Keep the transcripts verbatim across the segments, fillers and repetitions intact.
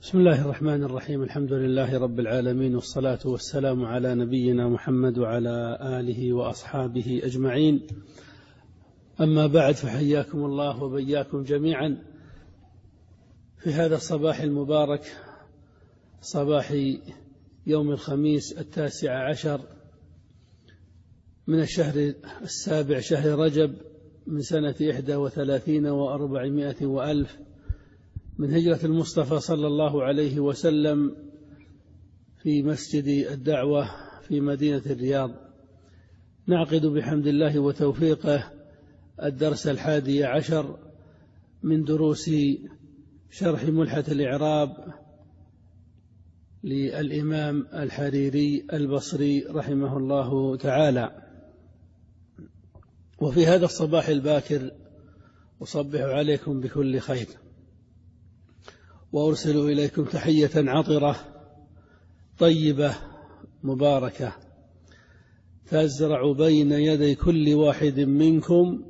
بسم الله الرحمن الرحيم. الحمد لله رب العالمين، والصلاة والسلام على نبينا محمد وعلى آله وأصحابه أجمعين. أما بعد، فحياكم الله وبياكم جميعا في هذا الصباح المبارك، صباح يوم الخميس التاسع عشر من الشهر السابع، شهر رجب، من سنة إحدى وثلاثين وأربعمائة وألف من هجرة المصطفى صلى الله عليه وسلم، في مسجد الدعوة في مدينة الرياض. نعقد بحمد الله وتوفيقه الدرس الحادي عشر من دروس شرح ملحة الإعراب للإمام الحريري البصري رحمه الله تعالى. وفي هذا الصباح الباكر أصبح عليكم بكل خير، وأرسل إليكم تحية عطرة طيبة مباركة تزرع بين يدي كل واحد منكم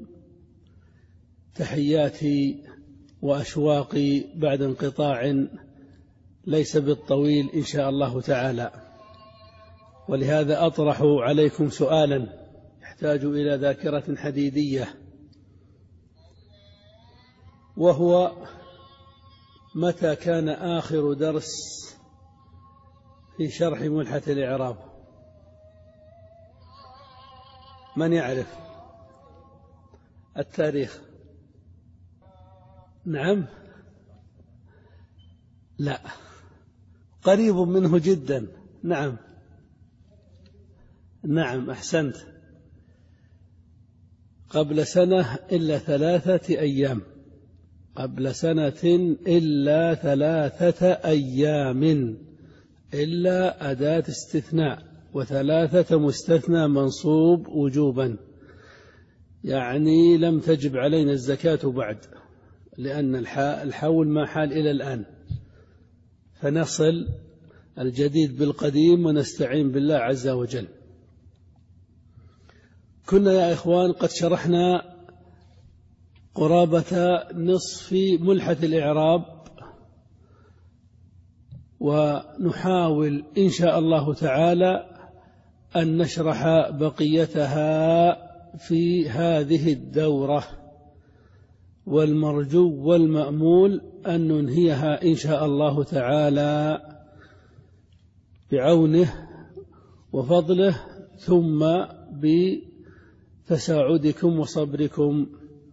تحياتي وأشواقي بعد انقطاع ليس بالطويل إن شاء الله تعالى. ولهذا أطرح عليكم سؤالا يحتاج إلى ذاكرة حديدية، وهو: متى كان آخر درس في شرح ملحة الإعراب؟ من يعرف التاريخ؟ نعم، لا، قريب منه جدا. نعم نعم أحسنت، قبل سنة إلا ثلاثة أيام، قبل سنة إلا ثلاثة أيام، إلا أداة استثناء، وثلاثة مستثنى منصوب وجوبا، يعني لم تجب علينا الزكاة بعد، لأن الحول ما حال إلى الآن، فنصل الجديد بالقديم ونستعين بالله عز وجل. كنا يا إخوان قد شرحنا قرابة نصف ملحة الإعراب، ونحاول إن شاء الله تعالى أن نشرح بقيتها في هذه الدورة، والمرجو والمأمول أن ننهيها إن شاء الله تعالى بعونه وفضله، ثم بتساعدكم وصبركم.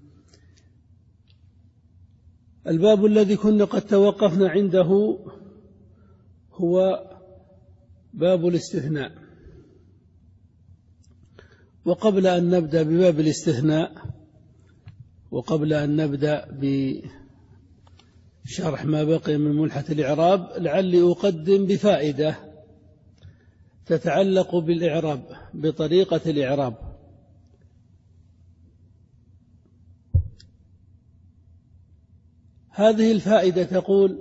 الباب الذي كنا قد توقفنا عنده هو باب الاستثناء. وقبل أن نبدأ بباب الاستثناء، وقبل أن نبدأ بشرح ما بقي من ملحة الإعراب، لعلي أقدم بفائدة تتعلق بالإعراب، بطريقة الإعراب. هذه الفائدة تقول: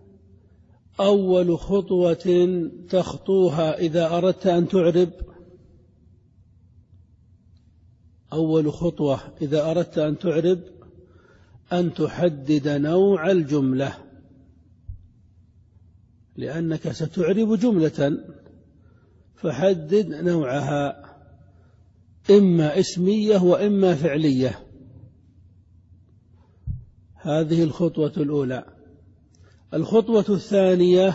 أول خطوة تخطوها إذا أردت أن تعرب، أول خطوة إذا أردت أن تعرب أن تحدد نوع الجملة، لأنك ستعرب جملة، فحدد نوعها، إما اسمية وإما فعلية. هذه الخطوة الأولى. الخطوة الثانية: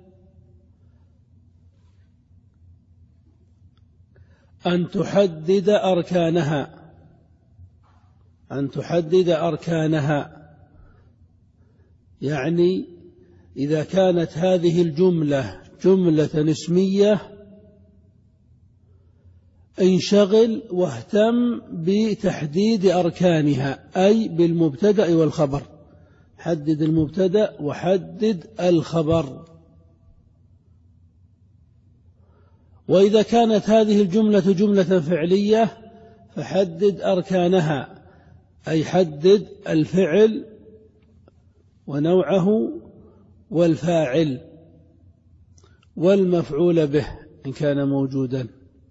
أن تحدد أركانها، أن تحدد أركانها، يعني إذا كانت هذه الجملة جملة اسمية، انشغل واهتم بتحديد أركانها، أي بالمبتدأ والخبر، حدد المبتدأ وحدد الخبر. وإذا كانت هذه الجملة جملة فعلية فحدد أركانها، أي حدد الفعل ونوعه والفاعل والمفعول به إن كان موجودا.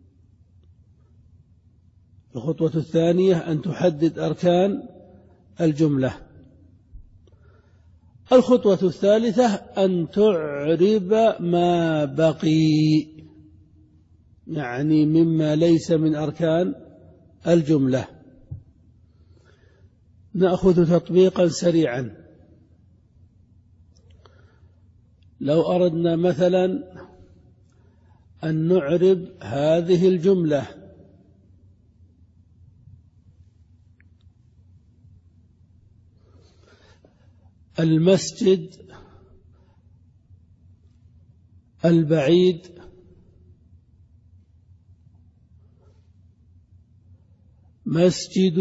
الخطوة الثانية أن تحدد أركان الجملة. الخطوة الثالثة أن تعرب ما بقي، يعني مما ليس من أركان الجملة. نأخذ تطبيقا سريعا. لو أردنا مثلا أن نعرب هذه الجملة: المسجد البعيد مسجد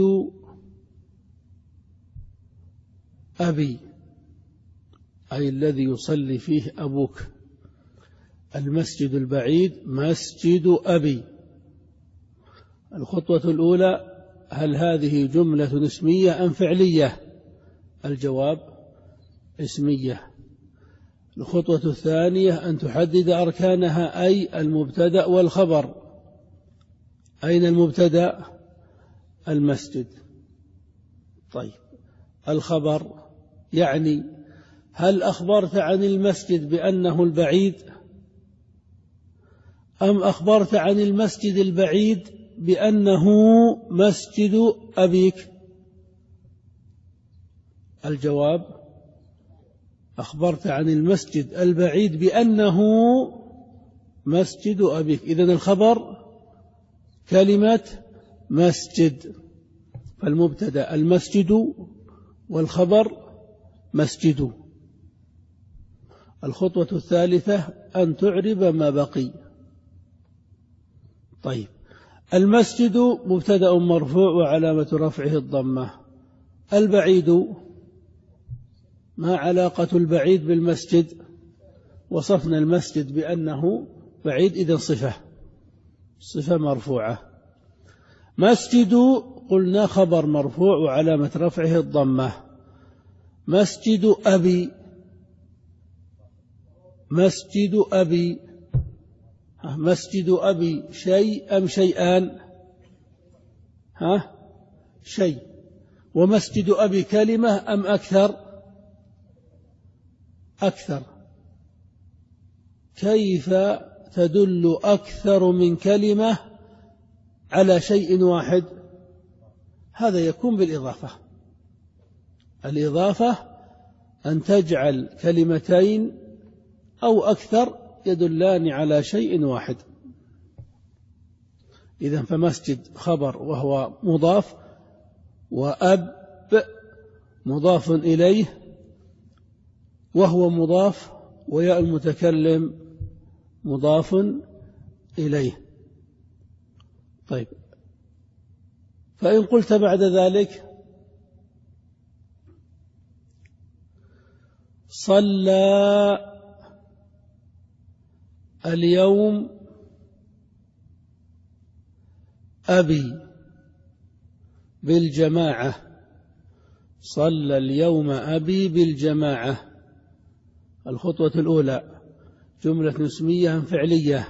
أبي، أي الذي يصلي فيه أبوك. المسجد البعيد مسجد أبي. الخطوة الأولى: هل هذه جملة اسمية أم فعلية؟ الجواب: اسمية. الخطوة الثانية: أن تحدد أركانها، أي المبتدأ والخبر. أين المبتدأ؟ المسجد. طيب، الخبر يعني هل أخبرت عن المسجد بأنه البعيد، أم أخبرت عن المسجد البعيد بأنه مسجد أبيك؟ الجواب: أخبرت عن المسجد البعيد بأنه مسجد أبيك. إذن الخبر كلمة مسجد، فالمبتدأ المسجد والخبر مسجد. الخطوة الثالثة: أن تعرب ما بقي. طيب، المسجد مبتدأ مرفوع وعلامة رفعه الضمة. البعيد، ما علاقة البعيد بالمسجد؟ وصفنا المسجد بأنه بعيد، إذن صفة صفة مرفوعة. مسجد قلنا خبر مرفوع وعلامة رفعه الضمة. مسجد أبي، مسجد أبي مسجد أبي شيء أم شيئان؟ ها شيء. ومسجد أبي كلمة أم أكثر؟ أكثر. كيف تدل أكثر من كلمة على شيء واحد؟ هذا يكون بالإضافة. الإضافة أن تجعل كلمتين أو أكثر يدلان على شيء واحد. إذن فمسجد خبر وهو مضاف، وأب مضاف إليه وهو مضاف، وياء المتكلم مضاف إليه. طيب، فإن قلت بعد ذلك: صلى اليوم أبي بالجماعة. صلى اليوم أبي بالجماعة. الخطوة الأولى: جملة اسمية فعلية؟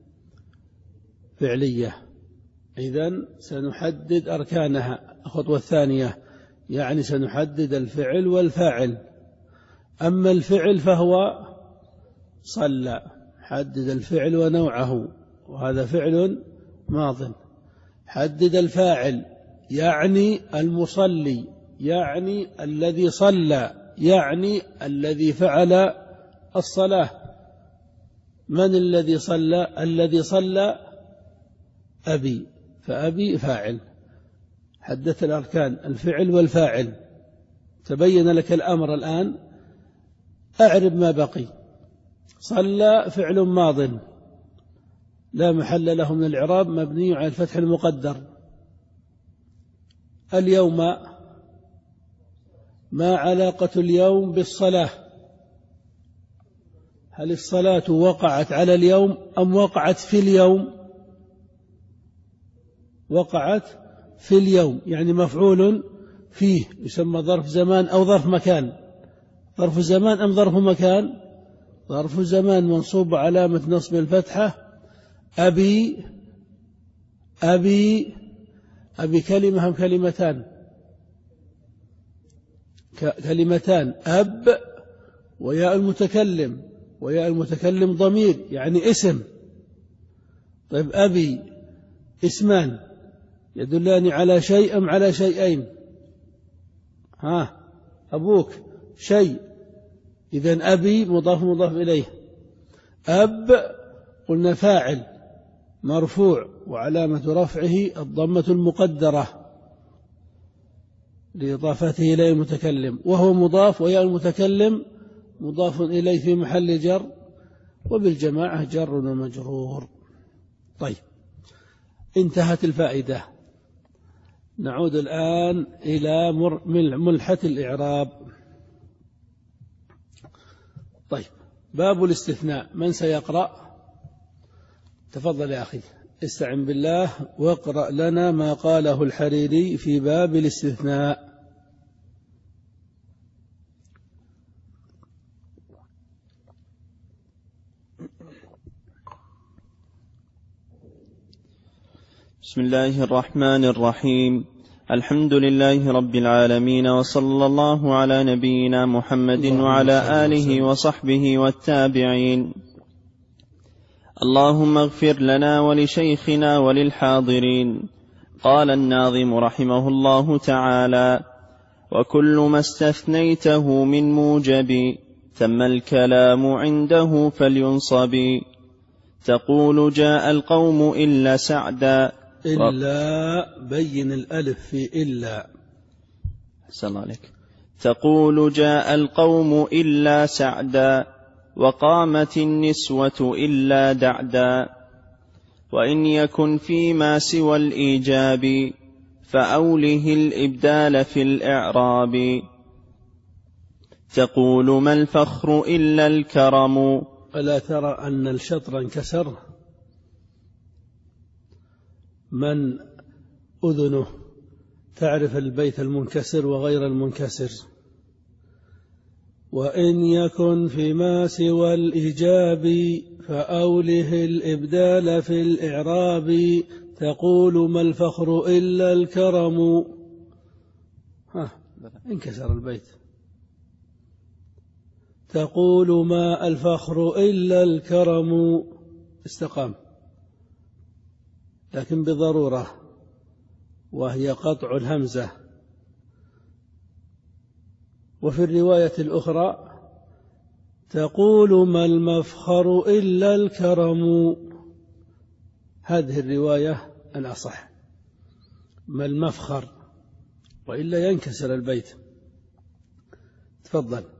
فعلية. إذن سنحدد أركانها. الخطوة الثانية: يعني سنحدد الفعل والفاعل. أما الفعل فهو صلى، حدد الفعل ونوعه، وهذا فعل ماض. حدد الفاعل، يعني المصلي، يعني الذي صلى، يعني الذي فعل الصلاة. من الذي صلى؟ الذي صلى أبي، فأبي فاعل. حددت الأركان الفعل والفاعل. تبين لك الأمر الآن. أعرب ما بقي. صلى فعل ماض لا محل له من الإعراب، مبني على الفتح المقدر. اليوم، ما علاقة اليوم بالصلاة؟ هل الصلاة وقعت على اليوم أم وقعت في اليوم؟ وقعت في اليوم، يعني مفعول فيه، يسمى ظرف زمان أو ظرف مكان. ظرف زمان أم ظرف مكان؟ ظرف زمان، منصوب علامة نصب الفتحة. أبي أبي أبي كلمة أم كلمتان؟ كلمتان. أب وياء المتكلم، وياء المتكلم ضمير يعني اسم. طيب أبي اسمان يدلان على شيء أم على شيئين؟ ها أبوك شيء، إذن أبي مضاف مضاف إليه. أب قلنا فاعل مرفوع وعلامة رفعه الضمة المقدرة لإضافته إلى المتكلم، وهو مضاف، وياء المتكلم مضاف إليه في محل جر، وبالجماعة جر ومجرور. طيب انتهت الفائدة. نعود الآن إلى ملحة الإعراب. طيب باب الاستثناء، من سيقرأ؟ تفضل يا أخي، استعن بالله واقرأ لنا ما قاله الحريري في باب الاستثناء. بسم الله الرحمن الرحيم. الحمد لله رب العالمين، وصلى الله على نبينا محمد وعلى آله وصحبه والتابعين. اللهم اغفر لنا ولشيخنا وللحاضرين. قال الناظم رحمه الله تعالى: وكل ما استثنيته من موجب ثم الكلام عنده فلينصب. تقول جاء القوم إلا سعدا. إلا بين الألف في إلا. أحسن الله عليك. تقول جاء القوم إلا سعدا، وقامت النسوة إلا دعدا. وإن يكن فيما سوى الإيجاب فأوله الإبدال في الإعراب. تقول ما الفخر إلا الكرم. ألا ترى أن الشطر انكسر؟ من أذنه تعرف البيت المنكسر وغير المنكسر. وإن يكن فيما سوى الإيجاب فأوله الإبدال في الإعراب. تقول ما الفخر إلا الكرم. ها انكسر البيت. تقول ما الفخر إلا الكرم، استقام، لكن بضرورة، وهي قطع الهمزة. وفي الرواية الأخرى تقول ما المفخر إلا الكرم. هذه الرواية الأصح، ما المفخر، وإلا ينكسر البيت. تفضل.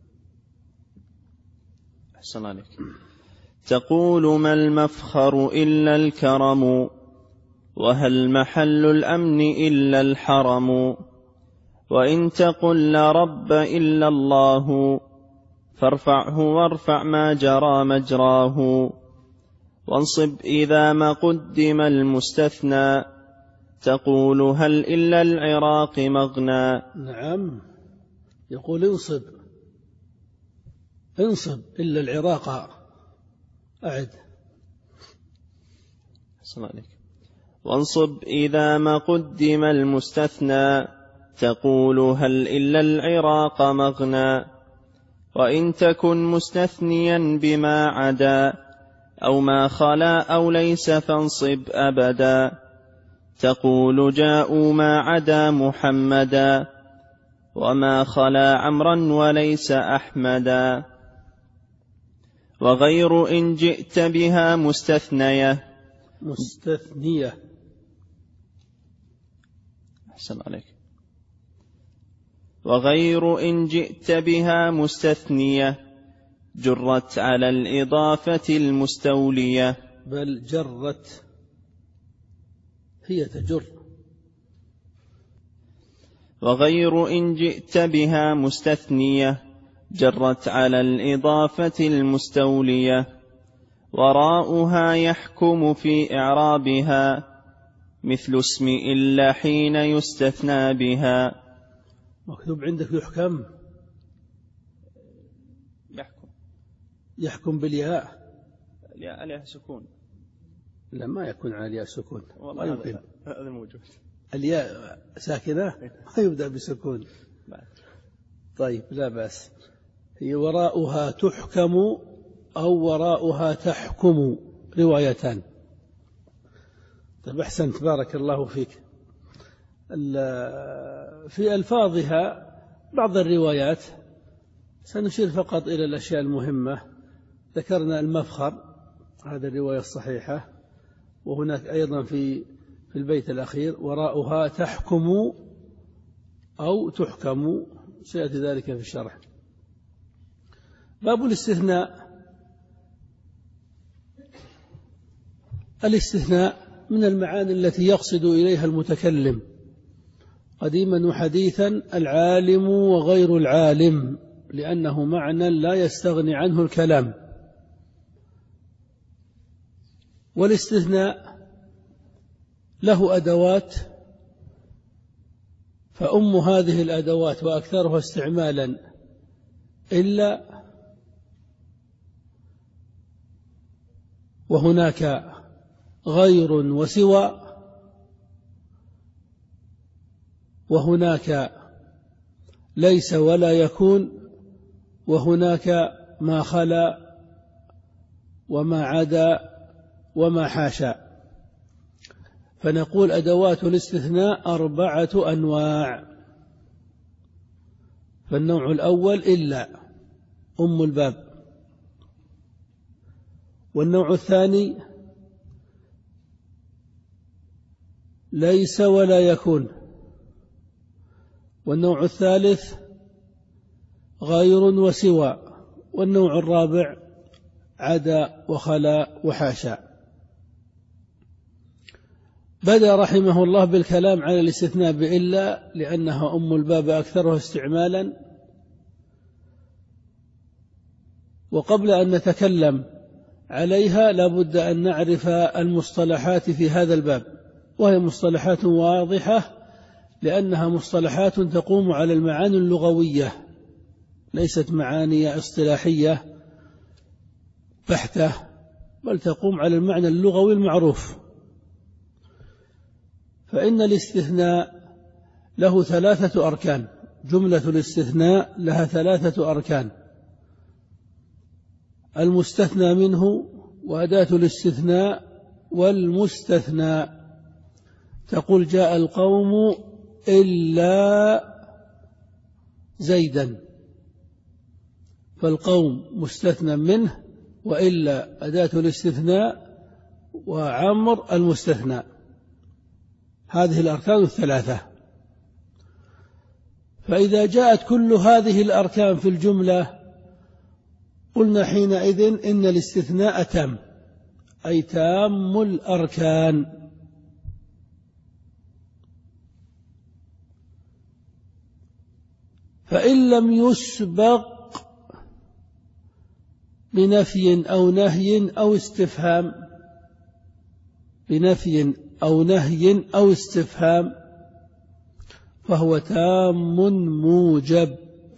أحسن عليك. تقول ما المفخر إلا الكرم، وهل محل الأمن إلا الحرم. وإن تقل لا رب إلا الله فارفعه وارفع ما جرى مجراه. وانصب إذا ما قدم المستثنى تقول هل إلا العراق مغنى. نعم، يقول انصب انصب إلا العراق. أعد. أحسن عليك. وانصب إذا ما قدم المستثنى تقول هل إلا العراق مغنى. وإن تكن مستثنيا بما عدا أو ما خلا أو ليس فانصب أبدا. تقول جاءوا ما عدا محمدا وما خلا عمرا وليس أحمدا. وغير إن جئت بها مستثنية مستثنية. أحسن عليك. وغير إن جئت بها مستثنية جرت على الإضافة المستولية. بل جرت، هي تجر. وغير إن جئت بها مستثنية جرت على الإضافة المستولية. وراءها يحكم في إعرابها مثل اسم إلا حين يستثنى بها. مكتوب عندك يحكم، يحكم يحكم بالياء. الياء عليها سكون. لا، ما يكون على الياء سكون، ما يمكن. هذا موجود. الياء ساكنة ما يبدأ بسكون. طيب لا بأس، هي وراءها تحكم أو وراءها تحكم، روايتان. طيب أحسنت، بارك الله فيك. في ألفاظها بعض الروايات سنشير فقط إلى الأشياء المهمة. ذكرنا المفخر، هذه الرواية الصحيحة. وهناك أيضا في في البيت الأخير وراءها تحكم أو تحكم، سيأتي ذلك في الشرح. باب الاستثناء. الاستثناء من المعاني التي يقصد إليها المتكلم قديما وحديثا العالم وغير العالم، لأنه معنى لا يستغني عنه الكلام. والاستثناء له أدوات، فأم هذه الأدوات وأكثرها استعمالا إلا، وهناك غير وسوى، وهناك ليس ولا يكون، وهناك ما خلا وما عدا وما حاشا. فنقول أدوات الاستثناء أربعة أنواع. فالنوع الأول إلا، أم الباب. والنوع الثاني ليس ولا يكون. والنوع الثالث غير وسوى. والنوع الرابع عدا وخلا وحاشا. بدأ رحمه الله بالكلام على الاستثناء بإلا لأنها أم الباب أكثرها استعمالا. وقبل أن نتكلم عليها لابد أن نعرف المصطلحات في هذا الباب، وهي مصطلحات واضحة لأنها مصطلحات تقوم على المعاني اللغوية، ليست معاني اصطلاحية بحتة، بل تقوم على المعنى اللغوي المعروف. فإن الاستثناء له ثلاثة أركان. جملة الاستثناء لها ثلاثة أركان: المستثنى منه، وأداة الاستثناء، والمستثنى. تقول جاء القوم إلا زيدا، فالقوم مستثنى منه، وإلا أداة الاستثناء، وعمر المستثنى. هذه الأركان الثلاثة. فإذا جاءت كل هذه الأركان في الجملة قلنا حينئذ إن الاستثناء تام، أي تام الأركان. فإن لم يسبق بنفي أو نهي أو استفهام، بنفي أو نهي أو استفهام، فهو تام موجب.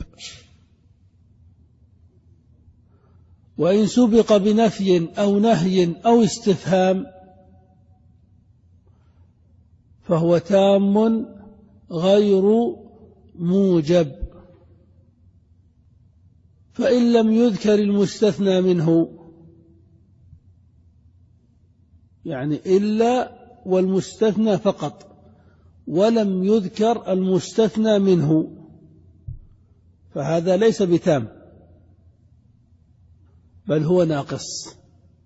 وإن سبق بنفي أو نهي أو استفهام فهو تام غير موجب. فإن لم يذكر المستثنى منه، يعني إلا والمستثنى فقط، ولم يذكر المستثنى منه، فهذا ليس بتام، بل هو ناقص.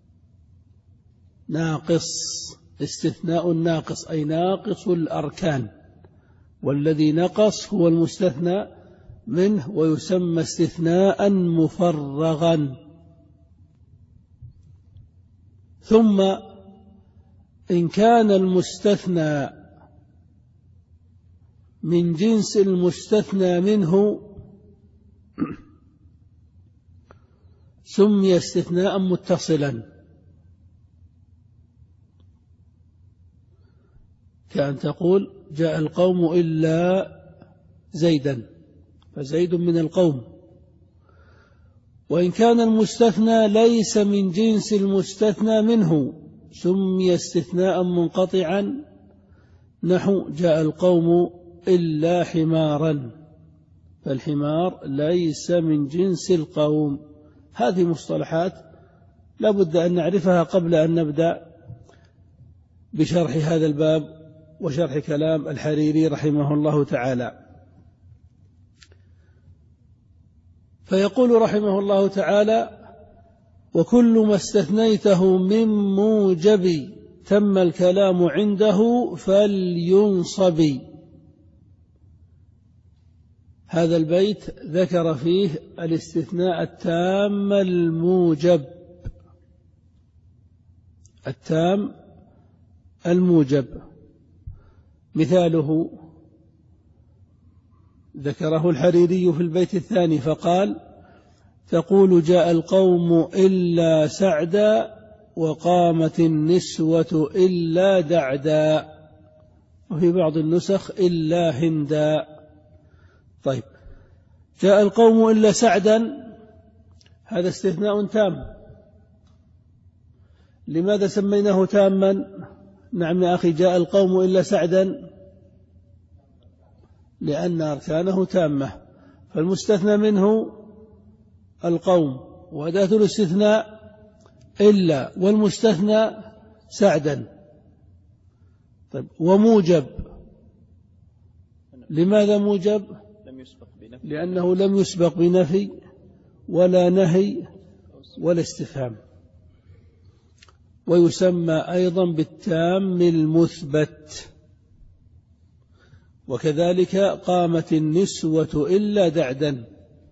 ناقص، استثناء ناقص، أي ناقص الأركان، والذي نقص هو المستثنى منه، ويسمى استثناء مفرغا. ثم إن كان المستثنى من جنس المستثنى منه سمي استثناء متصلا، كأن تقول جاء القوم إلا زيدا، فزيد من القوم. وإن كان المستثنى ليس من جنس المستثنى منه سمي استثناء منقطعا، نحو جاء القوم إلا حمارا، فالحمار ليس من جنس القوم. هذه مصطلحات لا بد أن نعرفها قبل أن نبدأ بشرح هذا الباب وشرح كلام الحريري رحمه الله تعالى. فيقول رحمه الله تعالى: وكل ما استثنيته من موجب تم الكلام عنده فلينصب. هذا البيت ذكر فيه الاستثناء التام الموجب، التام الموجب. مثاله ذكره الحريري في البيت الثاني فقال: تقول جاء القوم إلا سعدا وقامت النسوة إلا دعدا، وفي بعض النسخ إلا هندا. طيب، جاء القوم إلا سعدا هذا استثناء تام. لماذا سميناه تاما؟ نعم يا أخي، جاء القوم إلا سعدا لأن أركانه تامة، فالمستثنى منه القوم وأداة الاستثناء إلا، والمستثنى سعدا. طيب، وموجب، لماذا موجب؟ لأنه لم يسبق بنفي ولا نهي ولا استفهام. ويسمى أيضا بالتام المثبت. وكذلك قامت النسوة إلا دعدا.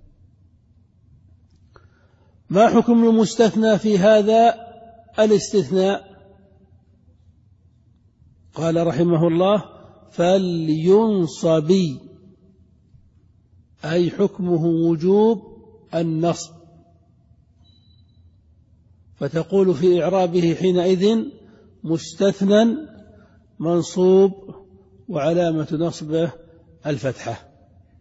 ما حكم المستثنى في هذا الاستثناء؟ قال رحمه الله: فلينصب، أي حكمه وجوب النصب. فتقول في إعرابه حينئذ: مستثنى منصوب وعلامة نصبه الفتحة.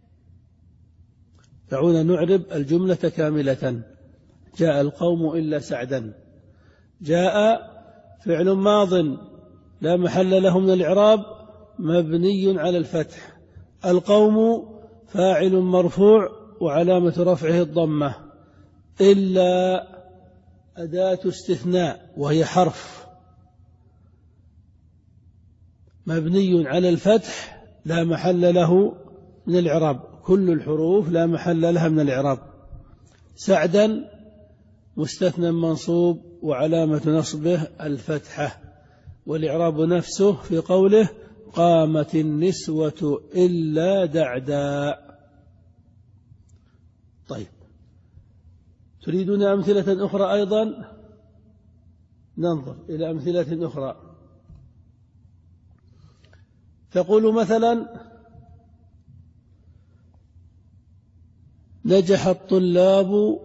دعونا نعرب الجملة كاملة. جاء القوم إلا سعدا. جاء فعل ماض لا محل له من الإعراب مبني على الفتح. القوم فاعل مرفوع وعلامة رفعه الضمة. إلا أداة استثناء وهي حرف مبني على الفتح لا محل له من الإعراب. كل الحروف لا محل لها من الإعراب. سعدا مستثنى منصوب وعلامة نصبه الفتحة. والإعراب نفسه في قوله: قامت النسوة إلا دعدا. طيب، تريدون أمثلة أخرى أيضا؟ ننظر إلى أمثلة أخرى. تقول مثلا: نجح الطلاب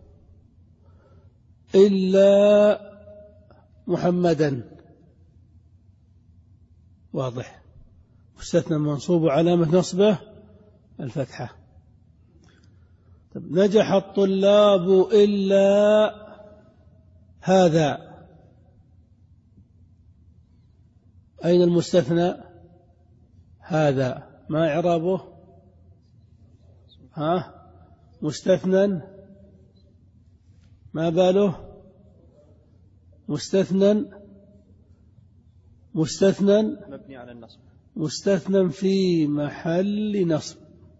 إلا محمدا. واضح، مستثنى منصوب وعلامة نصبه الفتحة. طب، نجح الطلاب إلا هذا، أين المستثنى؟ هذا، ما إعرابه؟ ها، مستثنى، ما باله؟ مستثنى مستثنى مبني على النصب، مستثنى في محل نصب،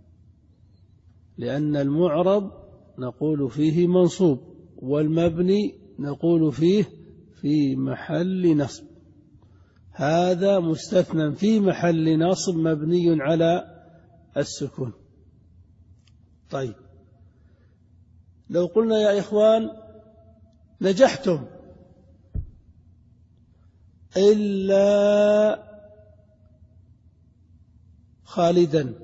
لأن المعرب نقول فيه منصوب والمبني نقول فيه في محل نصب. هذا مستثنى في محل نصب مبني على السكون. طيب، لو قلنا يا إخوان: نجحتم إلا خالدا،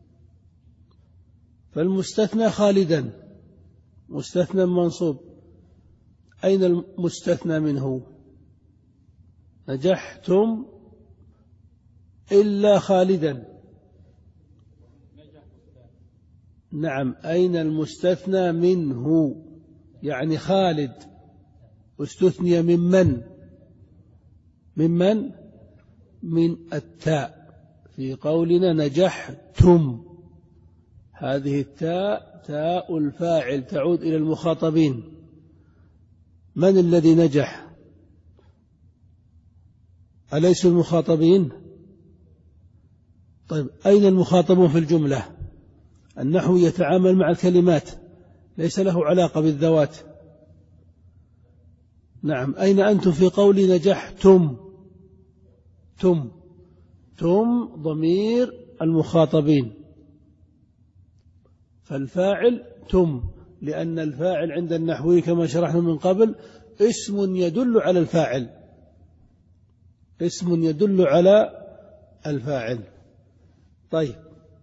فالمستثنى خالدا مستثنى منصوب، أين المستثنى منه؟ نجحتم إلا خالدا، نعم، أين المستثنى منه؟ يعني خالد استثني ممن؟ ممن؟ من التاء في قولنا نجحتم. هذه التاء تاء الفاعل تعود إلى المخاطبين. من الذي نجح؟ أليسوا المخاطبين؟ طيب أين المخاطبون في الجملة؟ النحو يتعامل مع الكلمات، ليس له علاقة بالذوات. نعم، أين أنتم في قولي نجحتم؟ تم تم ضمير المخاطبين، فالفاعل تم، لأن الفاعل عند النحوي كما شرحنا من قبل اسم يدل على الفاعل، اسم يدل على الفاعل. طيب،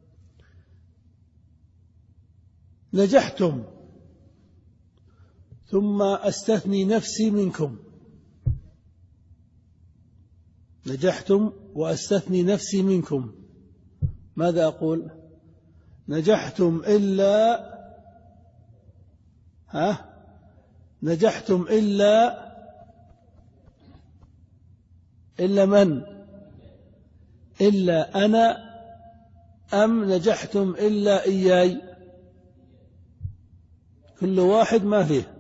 نجحتم ثم أستثني نفسي منكم. نجحتم وأستثني نفسي منكم، ماذا أقول؟ نجحتم إلا ها نجحتم إلا إلا من؟ إلا أنا أم نجحتم إلا إياي؟ كل واحد ما فيه.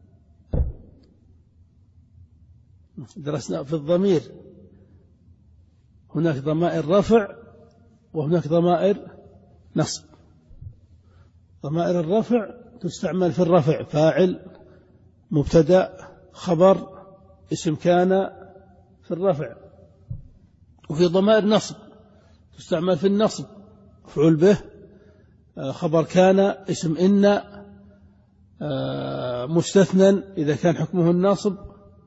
درسنا في الضمير هناك ضمائر رفع وهناك ضمائر نصب. ضمائر الرفع تستعمل في الرفع، فاعل، مبتدأ، خبر، اسم كان في الرفع. وفي ضمائر نصب تستعمل في النصب، مفعول به، خبر كان، اسم إن، مستثنى إذا كان حكمه النصب.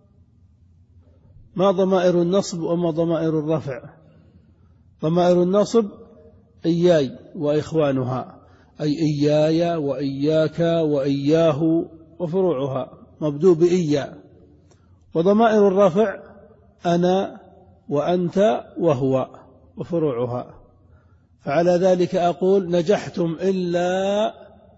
ما ضمائر النصب وما ضمائر الرفع؟ ضمائر النصب إياي وإخوانها، أي إياي وإياك وإياه وفروعها، مبدوء بإيا. وضمائر الرفع أنا وأنت وهو وفروعها. فعلى ذلك أقول نجحتم إلا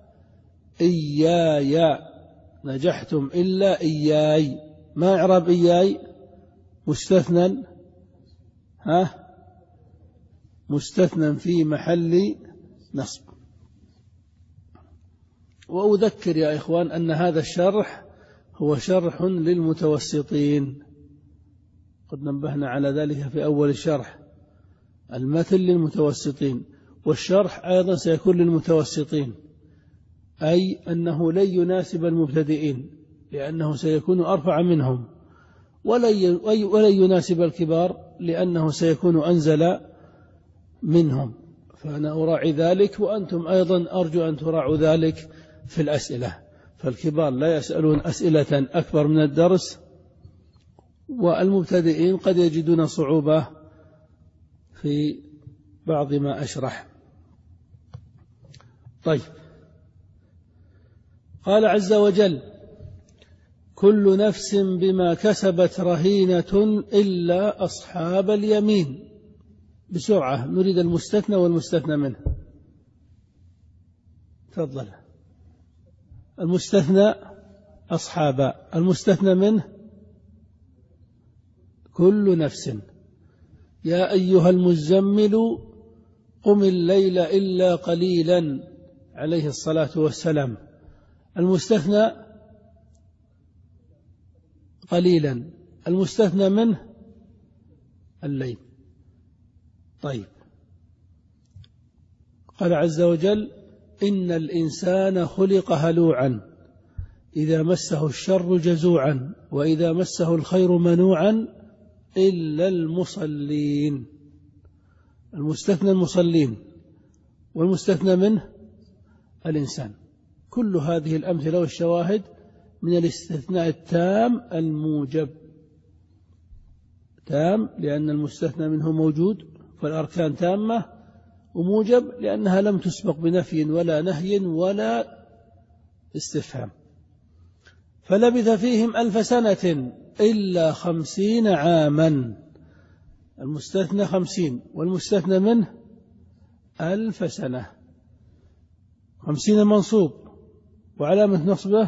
إياي، نجحتم إلا إياي. ما إعراب إياي؟ مستثنى، ها مستثنى في محل نصب. وأذكر يا إخوان أن هذا الشرح هو شرح للمتوسطين، قد نبهنا على ذلك في أول الشرح. المثل للمتوسطين، والشرح أيضا سيكون للمتوسطين، أي أنه لن يناسب المبتدئين لأنه سيكون أرفع منهم، ولن يناسب الكبار لأنه سيكون أنزل منهم. فأنا أراعي ذلك، وأنتم أيضا أرجو أن تراعوا ذلك في الأسئلة. فالكبار لا يسألون أسئلة أكبر من الدرس، والمبتدئين قد يجدون صعوبة في بعض ما أشرح. طيب، قال عز وجل: كل نفس بما كسبت رهينة إلا أصحاب اليمين. بسرعة نريد المستثنى والمستثنى منه. تفضل. المستثنى أصحاب، المستثنى منه كل نفس. يا أيها المزمل قم الليل إلا قليلا، عليه الصلاة والسلام. المستثنى قليلا، المستثنى منه الليل. طيب، قال عز وجل: إن الإنسان خلق هلوعا إذا مسه الشر جزوعا وإذا مسه الخير منوعا إلا المصلين. المستثنى المصلين، والمستثنى منه الإنسان. كل هذه الأمثلة والشواهد من الاستثناء التام الموجب. تام لأن المستثنى منه موجود، فالأركان تامة، وموجب لأنها لم تسبق بنفي ولا نهي ولا استفهام. فلبث فيهم ألف سنة إلا خمسين عاما. المستثنى خمسين والمستثنى منه ألف سنة. خمسين منصوب، وعلامة نصبه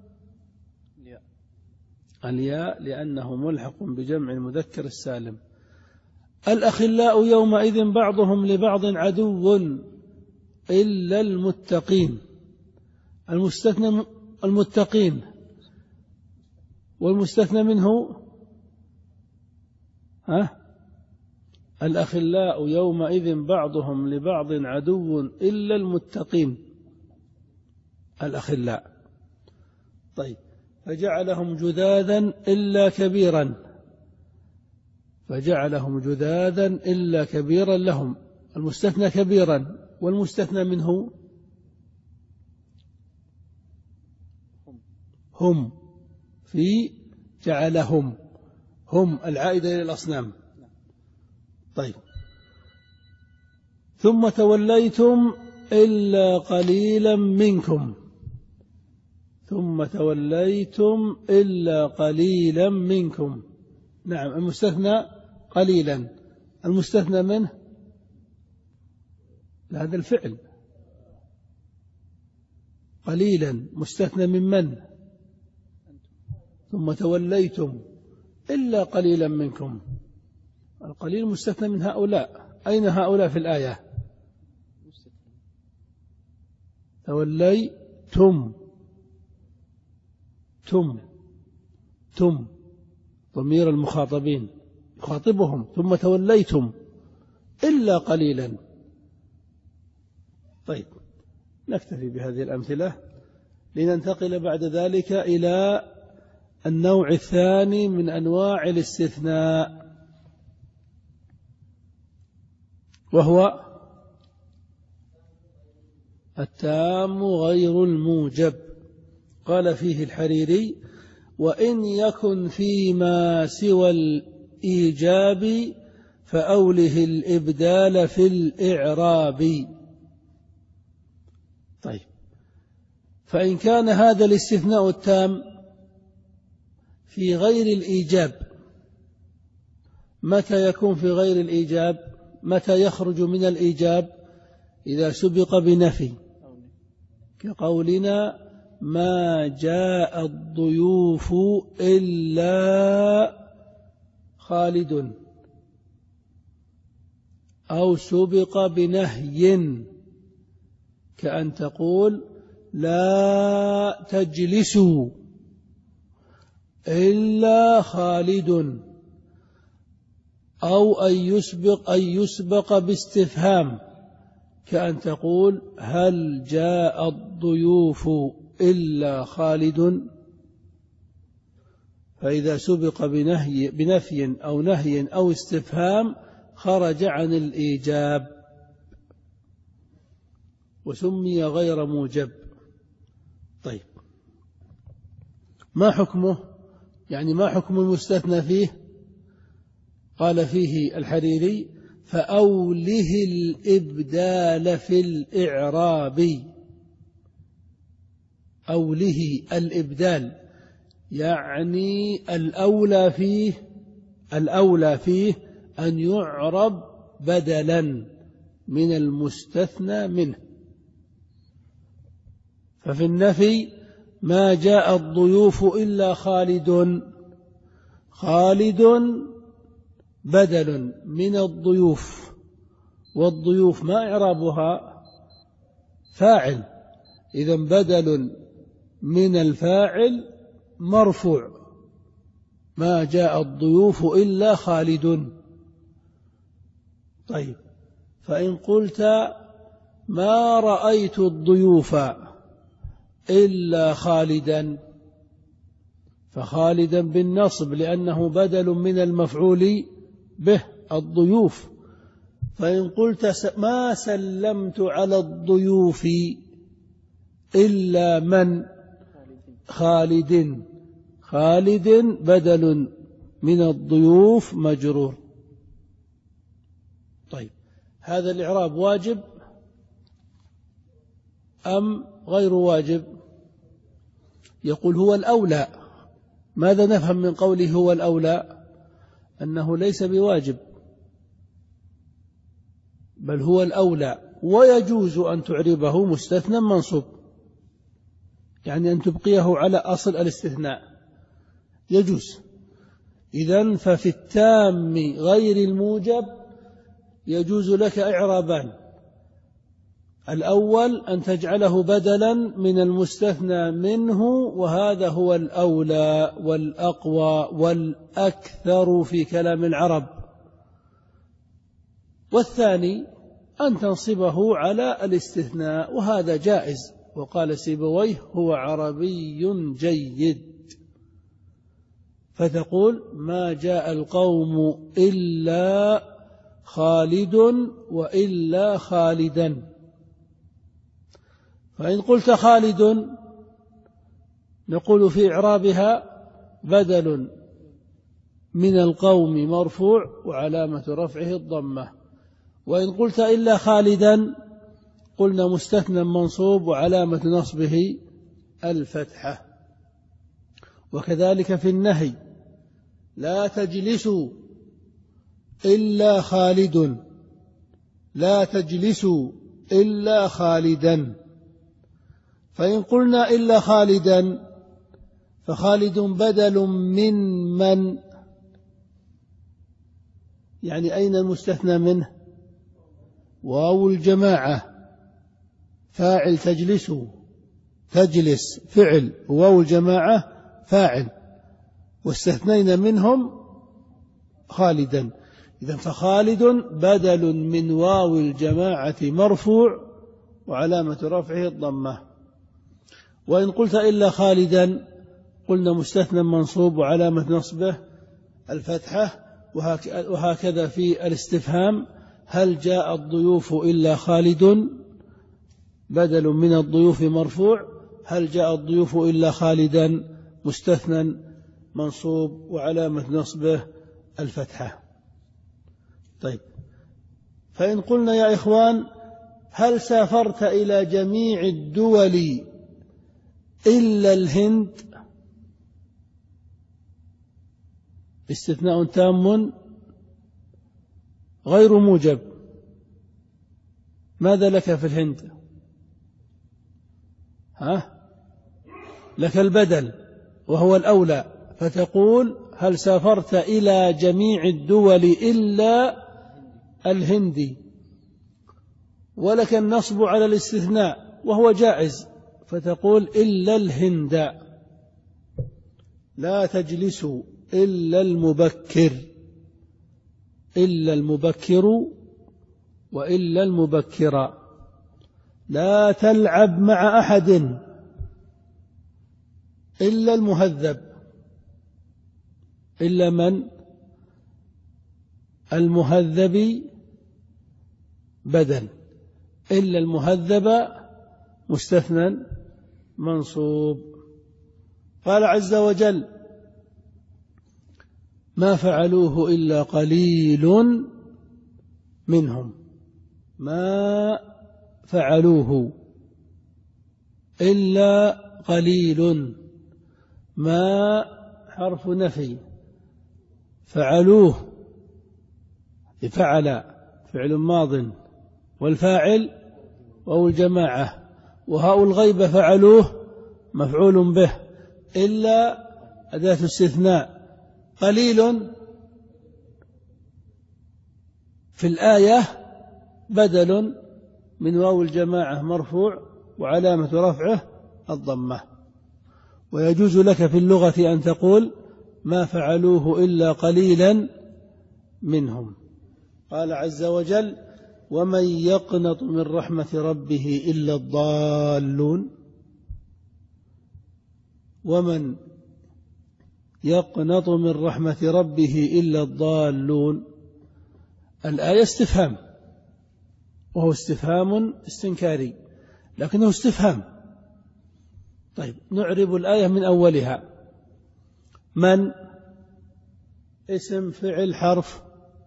الياء لأنه ملحق بجمع المذكر السالم. الأخلاء يومئذ بعضهم لبعض عدو إلا المتقين. المستثنى المتقين، والمستثنى منه ها الأخلاء يومئذ بعضهم لبعض عدو إلا المتقين الأخلاء. طيب، فجعلهم جذاذا إلا كبيرا، فجعلهم جذاذا إلا كبيرا لهم، المستثنى كبيرا، والمستثنى منه هم، في جعلهم هم العائدة إلى الأصنام. طيب، ثم توليتم إلا قليلا منكم، ثم توليتم إلا قليلا منكم. نعم، المستثنى قليلا، المستثنى منه هذا الفعل قليلا، مستثنى من من؟ ثم توليتم إلا قليلا منكم، القليل مستثنى من هؤلاء. أين هؤلاء في الآية؟ توليتم، تم تم ضمير المخاطبين يخاطبهم، ثم توليتم إلا قليلا. طيب، نكتفي بهذه الأمثلة لننتقل بعد ذلك إلى النوع الثاني من أنواع الاستثناء، وهو التام غير الموجب. قال فيه الحريري: وإن يكن فيما سوى الإيجاب فأوله الإبدال في الإعراب. طيب، فإن كان هذا الاستثناء التام في غير الإيجاب، متى يكون في غير الإيجاب؟ متى يخرج من الإيجاب؟ إذا سبق بنفي، كقولنا: ما جاء الضيوف إلا خالد، أو سبق بنهي، كأن تقول: لا تجلسوا إلا خالد، أو أن يسبق, أن يسبق باستفهام، كأن تقول: هل جاء الضيوف إلا خالد. فإذا سبق بنهي بنفي أو نهي أو استفهام خرج عن الإيجاب وسمي غير موجب. طيب، ما حكمه؟ يعني ما حكم المستثنى فيه؟ قال فيه الحريري: فأوله الإبدال في الإعراب. أوله الإبدال يعني الأولى فيه الأولى فيه أن يعرب بدلا من المستثنى منه. ففي النفي: ما جاء الضيوف إلا خالد، خالد بدل من الضيوف، والضيوف ما إعرابها؟ فاعل، إذن بدل من الفاعل مرفوع، ما جاء الضيوف إلا خالد. طيب، فإن قلت: ما رأيت الضيوف إلا خالدا، فخالدا بالنصب لأنه بدل من المفعول به الضيوف. فإن قلت: ما سلمت على الضيوف إلا من؟ خالد، خالد بدل من الضيوف مجرور. طيب، هذا الإعراب واجب أم غير واجب؟ يقول: هو الأولى. ماذا نفهم من قوله هو الأولى؟ أنه ليس بواجب، بل هو الأولى، ويجوز أن تعربه مستثنى منصوب، يعني أن تبقيه على أصل الاستثناء يجوز. إذن ففي التام غير الموجب يجوز لك إعرابان: الأول أن تجعله بدلا من المستثنى منه، وهذا هو الأولى والأقوى والأكثر في كلام العرب. والثاني أن تنصبه على الاستثناء، وهذا جائز. وقال سيبويه هو عربي جيد، فتقول ما جاء القوم إلا خالد وإلا خالدا. فإن قلت خالد نقول في إعرابها بدل من القوم مرفوع وعلامة رفعه الضمة. وإن قلت إلا خالدا قلنا مستثنى منصوب وعلامة نصبه الفتحة. وكذلك في النهي لا تجلسوا إلا خالد، لا تجلسوا إلا خالدا. فإن قلنا إلا خالدا فخالد بدل من من، يعني أين المستثنى منه؟ واو الجماعة فاعل تجلس، تجلس فعل، واو الجماعة فاعل، واستثنينا منهم خالدا. إذن فخالد بدل من واو الجماعة مرفوع وعلامة رفعه الضمة. وإن قلت إلا خالدا قلنا مستثنى منصوب وعلامة نصبه الفتحة. وهكذا في الاستفهام هل جاء الضيوف إلا خالد بدل من الضيوف مرفوع، هل جاء الضيوف إلا خالدا مستثنى منصوب وعلامة نصبه الفتحة. طيب، فإن قلنا يا إخوان هل سافرت إلى جميع الدول إلا الهند، استثناء تام غير موجب، ماذا لك في الهند؟ ها؟ لك البدل وهو الأولى، فتقول هل سافرت إلى جميع الدول إلا الهند. ولك النصب على الاستثناء وهو جائز، فتقول إلا الهند. لا تجلسوا إلا المبكر، إلا المبكر وإلا المبكر. لا تلعب مع أحد إلا المهذب، إلا من؟ المهذب بدل، إلا المهذب مستثنى منصوب. قال عز وجل ما فعلوه إلا قليل منهم، ما فعلوه إلا قليل، ما حرف نفي، فعلوه فعل فعل ماض، والفاعل واو الجماعة، وهاء الغيبة فعلوه مفعول به، إلا أداة استثناء. قليل في الآية بدل من واو الجماعة مرفوع وعلامة رفعه الضمة. ويجوز لك في اللغة أن تقول ما فعلوه إلا قليلا منهم. قال عز وجل ومن يقنط من رحمة ربه إلا الضالون، ومن يقنط من رحمة ربه إلا الضالون. الآية استفهام، وهو استفهام استنكاري لكنه استفهام. طيب، نعرب الآية من أولها. من اسم فعل حرف،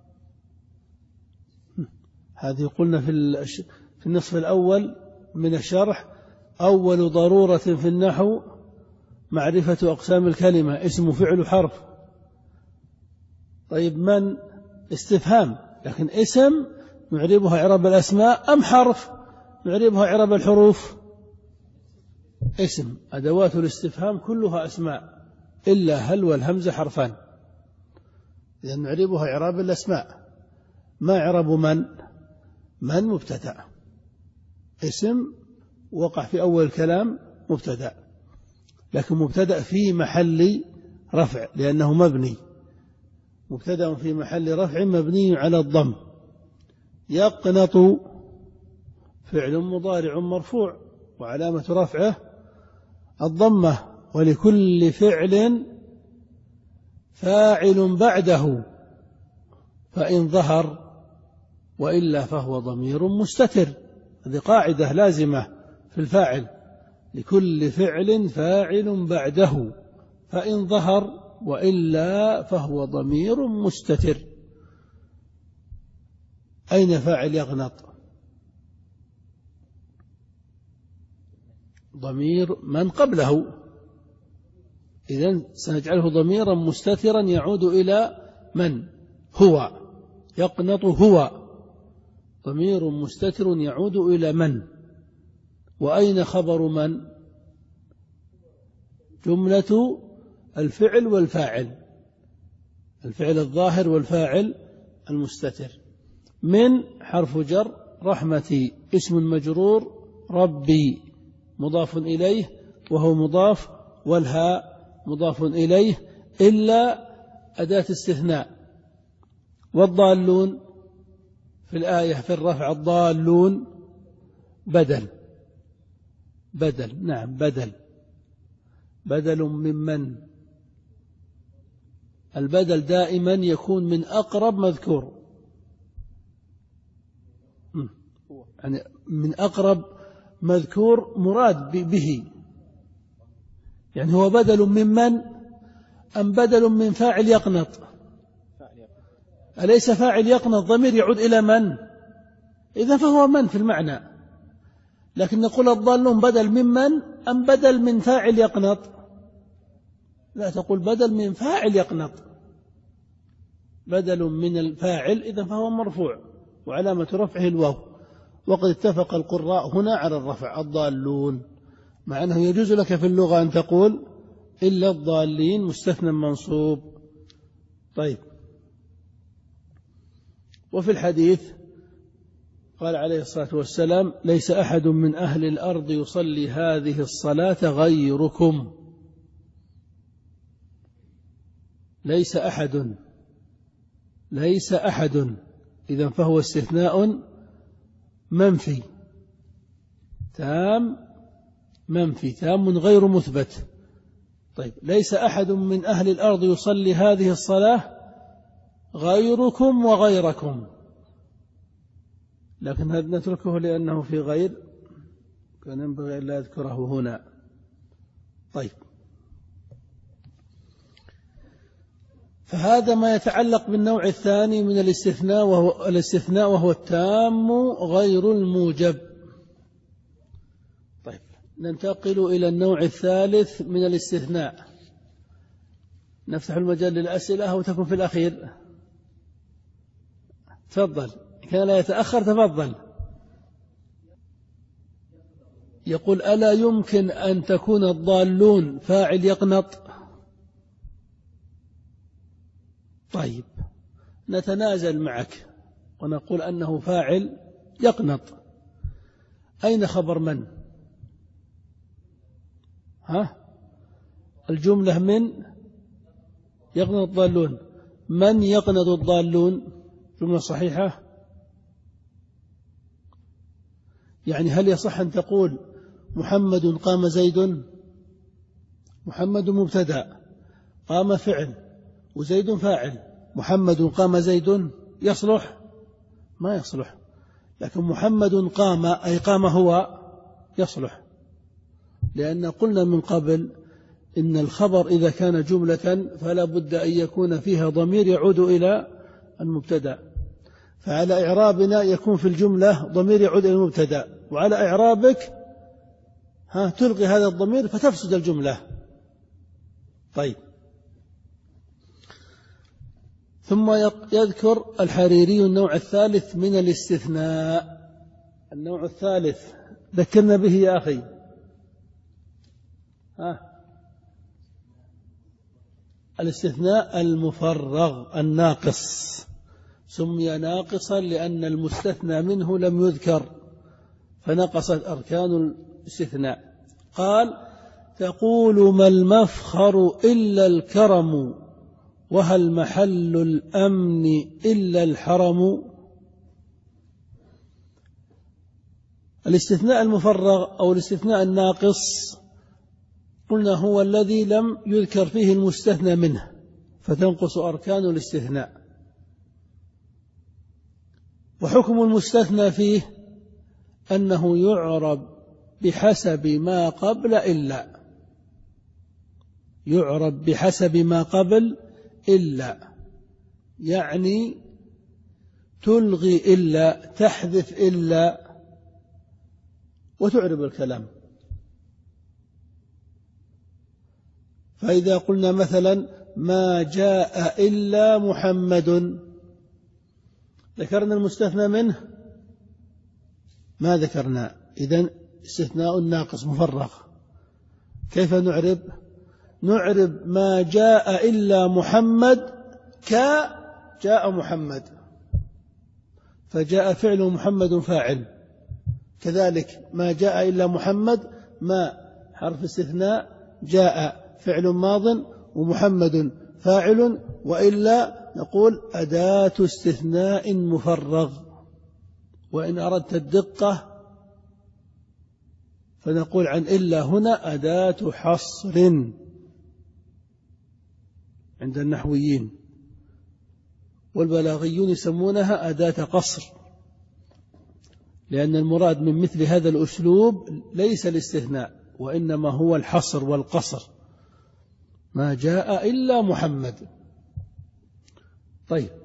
هذه قلنا في النصف الأول من الشرح أول ضرورة في النحو معرفة أقسام الكلمة، اسم فعل حرف. طيب، من استفهام، لكن اسم نعربها إعراب الأسماء أم حرف نعربها إعراب الحروف؟ اسم. أدوات الاستفهام كلها أسماء إلا هل والهمزة حرفان، إذا نعربها إعراب الأسماء. ما إعراب من؟ من مبتدأ، اسم وقع في أول الكلام مبتدأ، لكن مبتدأ في محل رفع لأنه مبني، مبتدأ في محل رفع مبني على الضم. يقنط فعل مضارع مرفوع وعلامة رفعه الضمة، ولكل فعل فاعل بعده فإن ظهر وإلا فهو ضمير مستتر. هذه قاعدة لازمة في الفاعل، لكل فعل فاعل بعده فإن ظهر وإلا فهو ضمير مستتر. أين فاعل يقنط؟ ضمير من قبله، إذن سنجعله ضميرا مستترا يعود إلى من؟ هو. يقنط هو ضمير مستتر يعود إلى من؟ وأين خبر من؟ جملة الفعل والفاعل، الفعل الظاهر والفاعل المستتر. من حرف جر، رحمتي اسم مجرور، ربي مضاف إليه وهو مضاف، والهاء مضاف إليه إلا أداة استثناء. والضالون في الآية في الرفع الضالون بدل، بدل نعم بدل بدل ممن. البدل دائما يكون من أقرب مذكور، يعني من أقرب مذكور مراد به، يعني هو بدل ممن أم بدل من فاعل يقنط؟ أليس فاعل يقنط ضمير يعود إلى من؟ إذا فهو من في المعنى، لكن نقول الضالون بدل ممن أم بدل من فاعل يقنط؟ لا، تقول بدل من فاعل يقنط، بدل من الفاعل، إذا فهو مرفوع وعلامة رفعه الواو. وقد اتفق القراء هنا على الرفع الضالون، مع أنه يجوز لك في اللغة أن تقول إلا الضالين مستثنى منصوب. طيب، وفي الحديث قال عليه الصلاة والسلام ليس أحد من أهل الأرض يصلي هذه الصلاة غيركم. ليس أحد، ليس أحد، إذن فهو استثناء منفي تام، منفي تام غير مثبت. طيب، ليس أحد من أهل الأرض يصلي هذه الصلاة غيركم وغيركم، لكن هذا نتركه لأنه في غير، كان ينبغي أن لا أذكره هنا. طيب، فهذا ما يتعلق بالنوع الثاني من الاستثناء، وهو الاستثناء وهو التام غير الموجب. طيب، ننتقل إلى النوع الثالث من الاستثناء. نفتح المجال للأسئلة أو تكون في الأخير؟ تفضل، كان لا يتأخر تفضل. يقول ألا يمكن أن تكون الضالون فاعل يقنط؟ طيب، نتنازل معك ونقول أنه فاعل يقنط. أين خبر من؟ ها؟ الجملة من يقنط الضالون، من يقنط الضالون؟ جملة صحيحة؟ يعني هل يصح أن تقول محمد قام زيد؟ محمد مبتدأ، قام فعل، وزيد فاعل. محمد قام زيد يصلح؟ ما يصلح. لكن محمد قام أي قام هو يصلح، لأن قلنا من قبل إن الخبر إذا كان جملة فلا بد أن يكون فيها ضمير يعود إلى المبتدأ، فعلى إعرابنا يكون في الجملة ضمير يعود إلى المبتدأ، وعلى إعرابك ها تلغي هذا الضمير فتفسد الجملة. طيب، ثم يذكر الحريري النوع الثالث من الاستثناء. النوع الثالث ذكرنا به يا أخي. ها؟ الاستثناء المفرغ الناقص، سمي ناقصا لأن المستثنى منه لم يذكر، فنقصت أركان الاستثناء. قال: تقول ما المفخر إلا الكرم، وهل محل الأمن إلا الحرم. الاستثناء المفرغ أو الاستثناء الناقص قلنا هو الذي لم يذكر فيه المستثنى منه، فتنقص أركان الاستثناء. وحكم المستثنى فيه أنه يعرب بحسب ما قبل إلا، يعرب بحسب ما قبل إلا، يعني تلغي إلا، تحذف إلا، وتعرب الكلام. فإذا قلنا مثلا ما جاء إلا محمد، ذكرنا المستثنى منه؟ ما ذكرنا. إذن استثناء ناقص مفرغ. كيف نعرب؟ نعرب ما جاء إلا محمد كجاء محمد، فجاء فعل محمد فاعل. كذلك ما جاء إلا محمد، ما حرف استثناء، جاء فعل ماض ومحمد فاعل، وإلا نقول أداة استثناء مفرغ. وإن أردت الدقة فنقول عن إلا هنا أداة حصر عند النحويين، والبلاغيون يسمونها أداة قصر، لأن المراد من مثل هذا الأسلوب ليس الاستثناء، وإنما هو الحصر والقصر. ما جاء إلا محمد. طيب،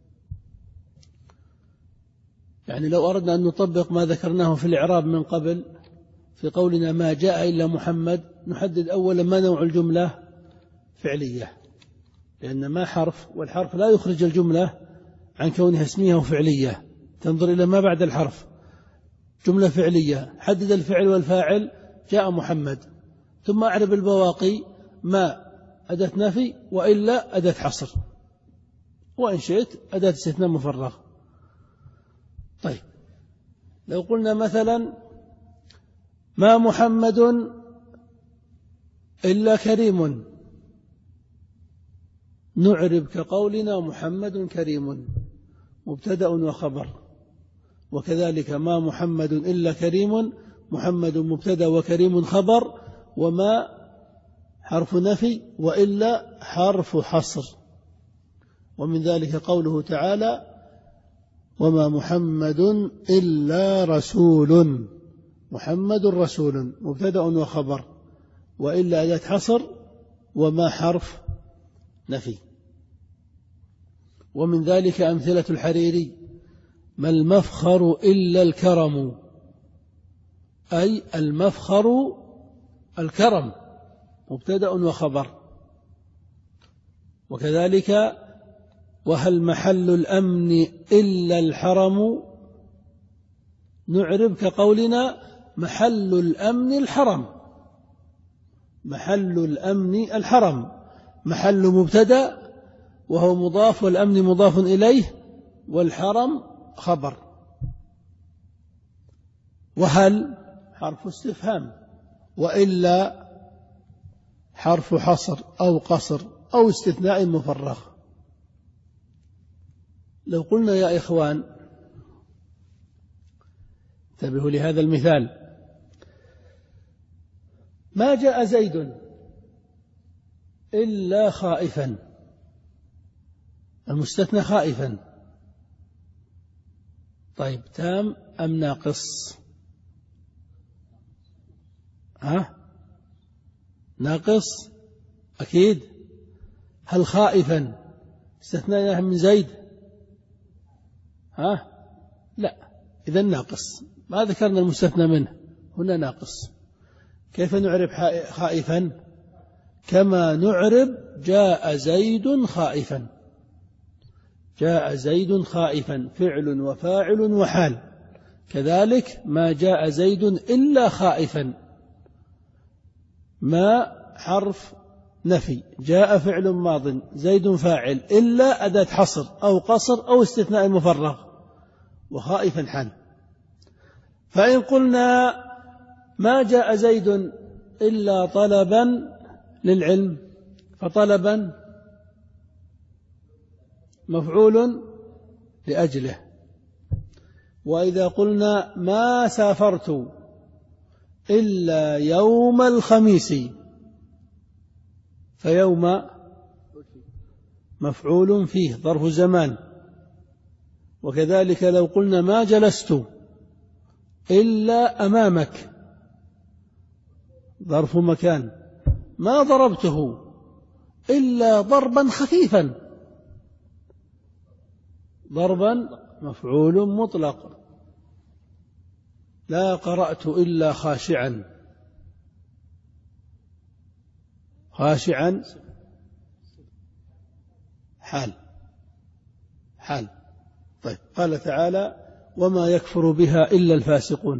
يعني لو أردنا أن نطبق ما ذكرناه في الإعراب من قبل في قولنا ما جاء إلا محمد، نحدد أولا ما نوع الجملة؟ فعلية، لأن ما حرف، والحرف لا يخرج الجملة عن كونها اسمية وفعلية، تنظر إلى ما بعد الحرف. جملة فعلية، حدد الفعل والفاعل جاء محمد، ثم أعرب البواقي. ما أداة نفي، وإلا أداة حصر، وإن شئت أداة استثناء مفرغ. طيب، لو قلنا مثلا ما محمد إلا كريم، نعرب كقولنا محمد كريم مبتدأ وخبر. وكذلك ما محمد إلا كريم، محمد مبتدأ وكريم خبر، وما حرف نفي، وإلا حرف حصر. ومن ذلك قوله تعالى وما محمد إلا رسول، محمد رسول مبتدأ وخبر، وإلا أداة حصر، وما حرف نفي. ومن ذلك أمثلة الحريري ما المفخر إلا الكرم، أي المفخر الكرم مبتدأ وخبر. وكذلك وهل محل الأمن إلا الحرم، نعرب كقولنا محل الأمن الحرم، محل الأمن الحرم، محل مبتدأ وهو مضاف، والأمن مضاف إليه، والحرم خبر. وهل حرف استفهام، وإلا حرف حصر أو قصر أو استثناء مفرغ. لو قلنا يا إخوان انتبهوا لهذا المثال: ما جاء زيد إلا خائفا، المستثنى خائفا. طيب، تام أم ناقص؟ ها؟ ناقص أكيد. هل خائفا استثنيناه من زيد؟ ها؟ لا، إذا ناقص، ما ذكرنا المستثنى منه، هنا ناقص. كيف نعرب خائفا؟ كما نعرب جاء زيد خائفا، جاء زيد خائفا فعل وفاعل وحال. كذلك ما جاء زيد إلا خائفا، ما حرف نفي، جاء فعل ماض، زيد فاعل، إلا أداة حصر أو قصر أو استثناء مفرغ، وخائفا حال. فإن قلنا ما جاء زيد إلا طلبا للعلم فطلبا مفعول لأجله. وإذا قلنا ما سافرت إلا يوم الخميس فيوم مفعول فيه ظرف زمان. وكذلك لو قلنا ما جلست إلا أمامك ظرف مكان. ما ضربته إلا ضربا خفيفا ضربا مفعول مطلق. لا قرأت إلا خاشعا خاشعا حال حال. طيب قال تعالى وما يكفر بها إلا الفاسقون.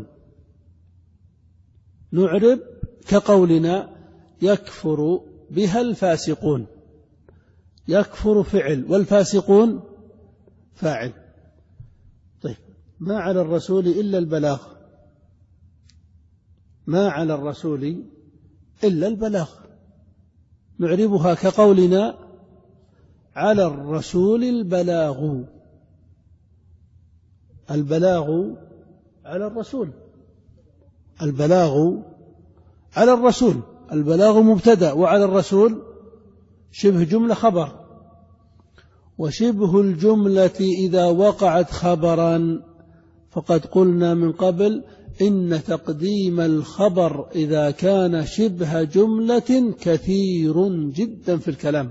نعرب كقولنا يكفر بها الفاسقون. يكفر فعل والفاسقون فاعل. طيب ما على الرسول إلا البلاغ. ما على الرسول إلا البلاغ. نعربها كقولنا على الرسول البلاغ. البلاغ على الرسول. البلاغ على الرسول. البلاغ مبتدأ وعلى الرسول شبه جملة خبر. وشبه الجملة إذا وقعت خبرا فقد قلنا من قبل إن تقديم الخبر إذا كان شبه جملة كثير جدا في الكلام.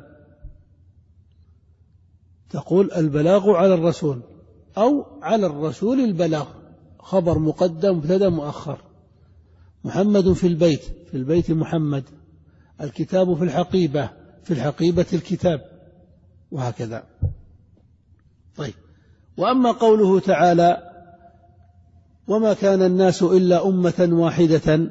تقول البلاغ على الرسول أو على الرسول البلاغ خبر مقدم مبتدأ مؤخر. محمد في البيت في البيت محمد. الكتاب في الحقيبة في الحقيبة الكتاب وهكذا. طيب وأما قوله تعالى وما كان الناس إلا أمة واحدة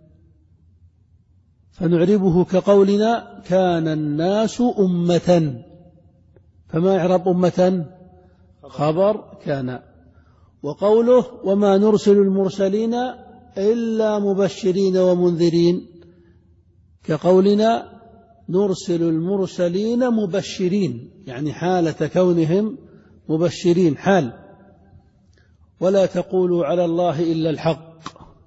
فنعربه كقولنا كان الناس أمة. فما يعرب أمة خبر كان. وقوله وما نرسل المرسلين إلا مبشرين ومنذرين كقولنا نرسل المرسلين مبشرين يعني حالة كونهم مبشرين حال. ولا تقولوا على الله إلا الحق.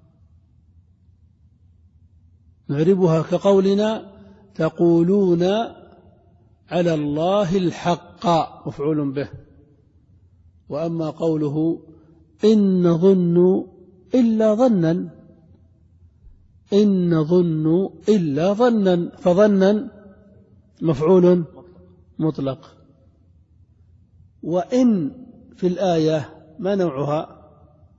نعربها كقولنا تقولون على الله الحق مفعول به. وأما قوله إن نظن إلا ظنا إن نظن إلا ظنا فظنا مفعول مطلق. وإن في الآية ما نوعها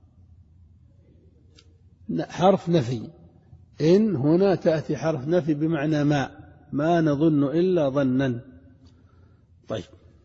حرف نفي. إن هنا تأتي حرف نفي بمعنى ما ما نظن إلا ظنا. طيب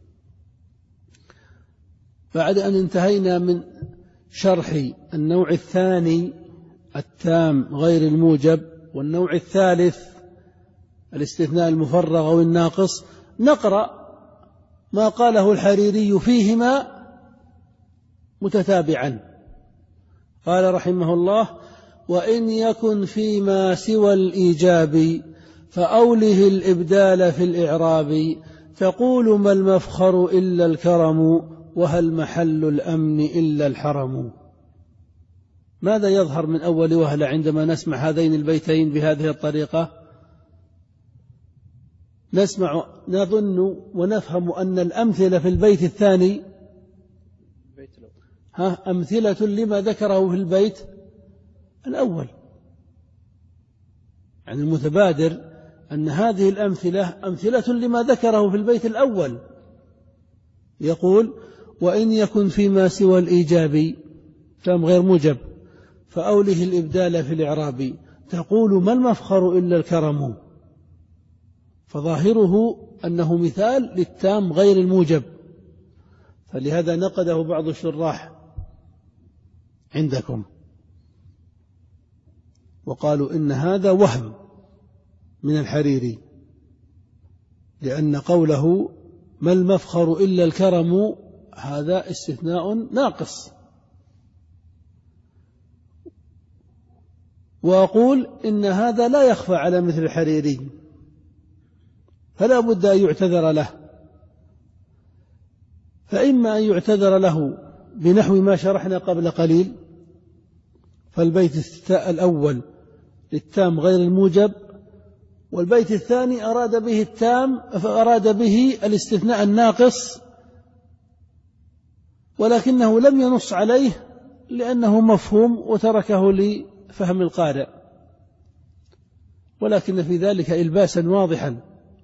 بعد أن انتهينا من شرح النوع الثاني التام غير الموجب والنوع الثالث الاستثناء المفرغ أو الناقص نقرأ ما قاله الحريري فيهما متتابعا. قال رحمه الله وإن يكن فيما سوى الإيجاب فأوله الإبدال في الإعراب تقول ما المفخر إلا الكرم وهل محل الأمن إلا الحرم. ماذا يظهر من أول وهلة عندما نسمع هذين البيتين بهذه الطريقة؟ نسمع نظن ونفهم أن الأمثلة في البيت الثاني ها أمثلة لما ذكره في البيت الأول. يعني المتبادر أن هذه الأمثلة أمثلة لما ذكره في البيت الأول. يقول وإن يكن فيما سوى الإيجاب تام غير موجب فأوله الإبدال في الإعراب تقول ما المفخر إلا الكرم. فظاهره أنه مثال للتام غير الموجب. فلهذا نقده بعض الشراح عندكم وقالوا إن هذا وهم من الحريري لأن قوله ما المفخر إلا الكرم هذا استثناء ناقص. وأقول إن هذا لا يخفى على مثل الحريري، فلا بد أن يعتذر له، فإما أن يعتذر له بنحو ما شرحنا قبل قليل، فالبيت الأول للتام غير الموجب، والبيت الثاني أراد به التام فأراد به الاستثناء الناقص، ولكنه لم ينص عليه لأنه مفهوم وتركه لفهم القارئ، ولكن في ذلك إلباسا واضحا،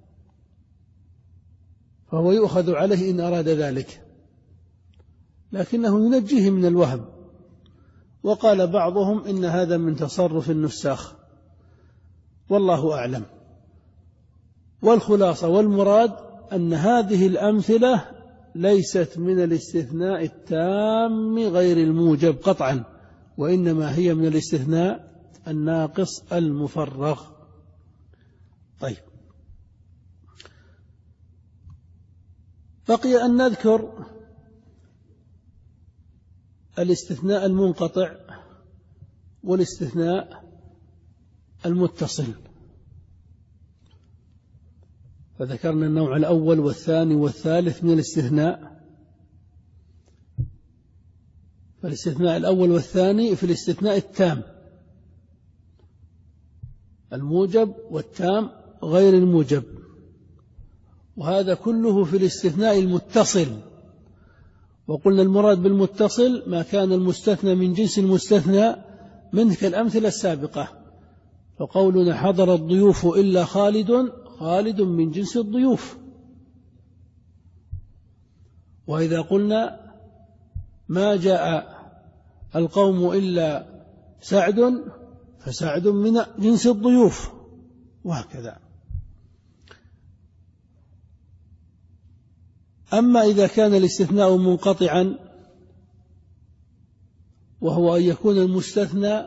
فهو يؤخذ عليه إن أراد ذلك، لكنه ينجيه من الوهم. وقال بعضهم إن هذا من تصرف النساخ، والله أعلم. والخلاصة والمراد أن هذه الأمثلة ليست من الاستثناء التام غير الموجب قطعا، وإنما هي من الاستثناء الناقص المفرغ. طيب، بقي أن نذكر الاستثناء المنقطع والاستثناء المتصل. فذكرنا النوع الأول والثاني والثالث من الاستثناء. فالاستثناء الأول والثاني في الاستثناء التام، الموجب والتام غير الموجب، وهذا كله في الاستثناء المتصل. وقلنا المراد بالمتصل ما كان المستثنى من جنس المستثنى منه كالأمثلة السابقة، فقولنا حضر الضيوف إلا خالد، خالد من جنس الضيوف. وإذا قلنا ما جاء القوم إلا سعد، فسعد من جنس الضيوف، وهكذا. أما إذا كان الاستثناء منقطعا، وهو أن يكون المستثنى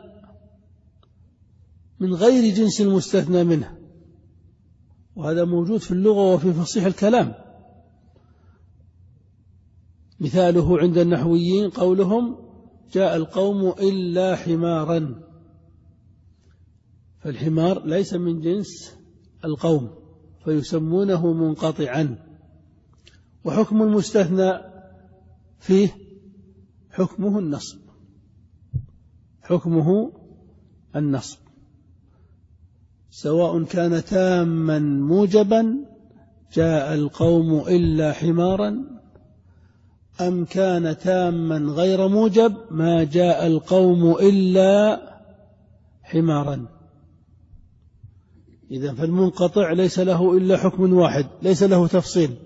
من غير جنس المستثنى منه، وهذا موجود في اللغة وفي فصيح الكلام. مثاله عند النحويين قولهم جاء القوم إلا حمارا، فالحمار ليس من جنس القوم فيسمونه منقطعا. وحكم المستثنى فيه حكمه النصب، حكمه النصب، سواء كان تاما موجبا جاء القوم إلا حمارا، أم كان تاما غير موجب ما جاء القوم إلا حمارا. إذن فالمنقطع ليس له إلا حكم واحد، ليس له تفصيل،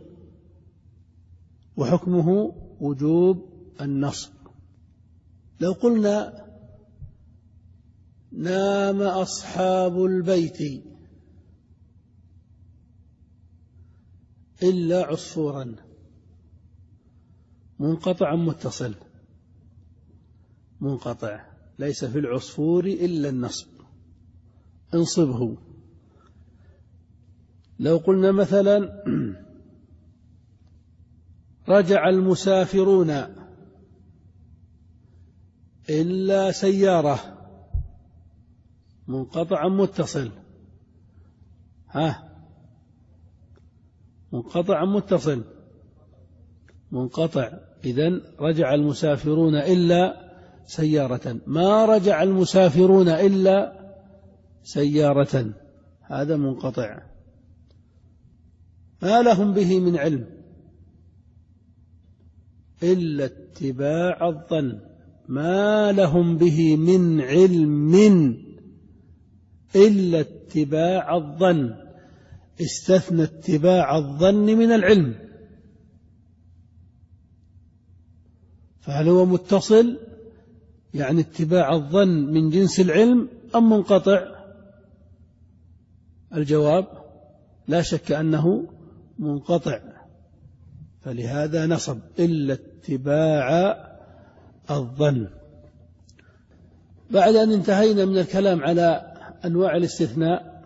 وحكمه وجوب النصب. لو قلنا نام أصحاب البيت إلا عصفورا، منقطع متصل؟ منقطع، ليس في العصفور إلا النصب، انصبه. لو قلنا مثلا رجع المسافرون إلا سيارة، منقطع متصل؟ ها، منقطع متصل؟ منقطع. إذن رجع المسافرون إلا سيارة، ما رجع المسافرون إلا سيارة، هذا منقطع، ما لهم به من علم إلا اتباع الظن، ما لهم به من علم إلا اتباع الظن، استثنى اتباع الظن من العلم. فهل هو متصل يعني اتباع الظن من جنس العلم أم منقطع؟ الجواب لا شك أنه منقطع، فلهذا نصب إلا اتباع الظن. بعد أن انتهينا من الكلام على أنواع الاستثناء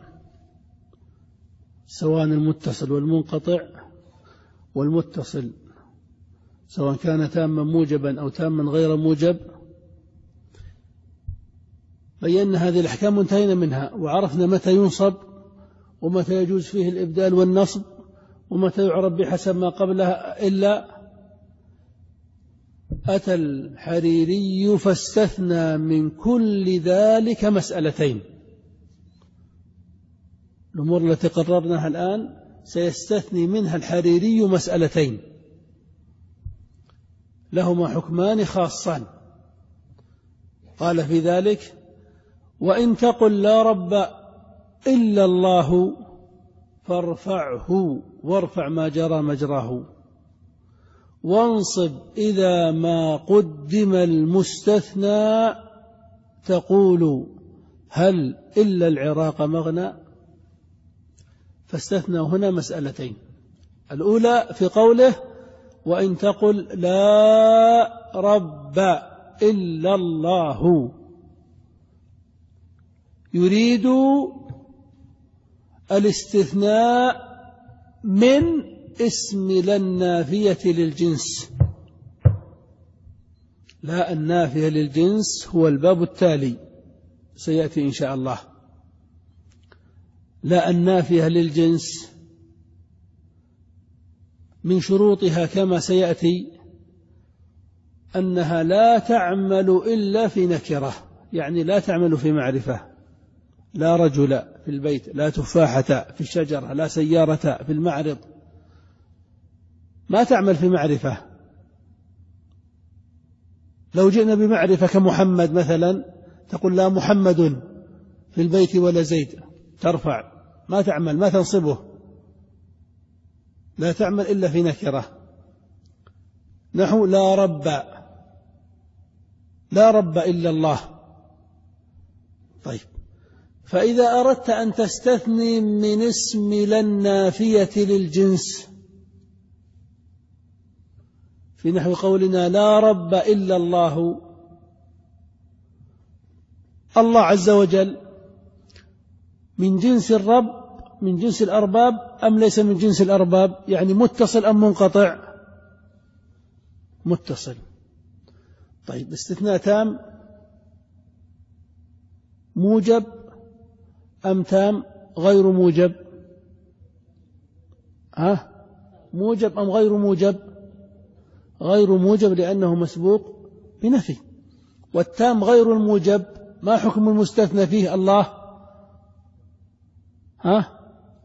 سواء المتصل والمنقطع، والمتصل سواء كان تاما موجبا أو تاما غير موجب، بينا هذه الأحكام وانتهينا منها، وعرفنا متى ينصب ومتى يجوز فيه الإبدال والنصب ومتى يعرب بحسب ما قبلها. إلا أتى الحريري فاستثنى من كل ذلك مسألتين. الأمور التي قررناها الآن سيستثني منها الحريري مسألتين لهما حكمان خاصان. قال في ذلك: وإن تقل لا رب إلا الله فارفعه وارفع ما جرى مجراه، وانصب إذا ما قدم المستثنى، تقول هل إلا العراق مغنى. فاستثنى هنا مسألتين. الأولى في قوله: وإن تقل لا رب إلا الله، يريد الاستثناء من اسم لا النافية للجنس. لا النافية للجنس هو الباب التالي سيأتي إن شاء الله. لا النافية للجنس من شروطها كما سيأتي أنها لا تعمل إلا في نكرة، يعني لا تعمل في معرفة. لا رجل في البيت، لا تفاحة في الشجرة، لا سيارة في المعرض، ما تعمل في معرفة. لو جئنا بمعرفة كمحمد مثلا تقول لا محمد في البيت ولا زيد، ترفع، ما تعمل، ما تنصبه، لا تعمل إلا في نكرة. نحو لا رب، لا رب إلا الله. طيب، فإذا أردت أن تستثني من اسم لا النافية للجنس في نحو قولنا لا رب إلا الله، الله عز وجل من جنس الرب، من جنس الأرباب أم ليس من جنس الأرباب؟ يعني متصل أم منقطع؟ متصل. طيب، استثناء تام موجب أم تام غير موجب؟ ها؟ موجب أم غير موجب؟ غير موجب لأنه مسبوق بنفي. والتام غير الموجب، ما حكم المستثنى فيه؟ الله، ها؟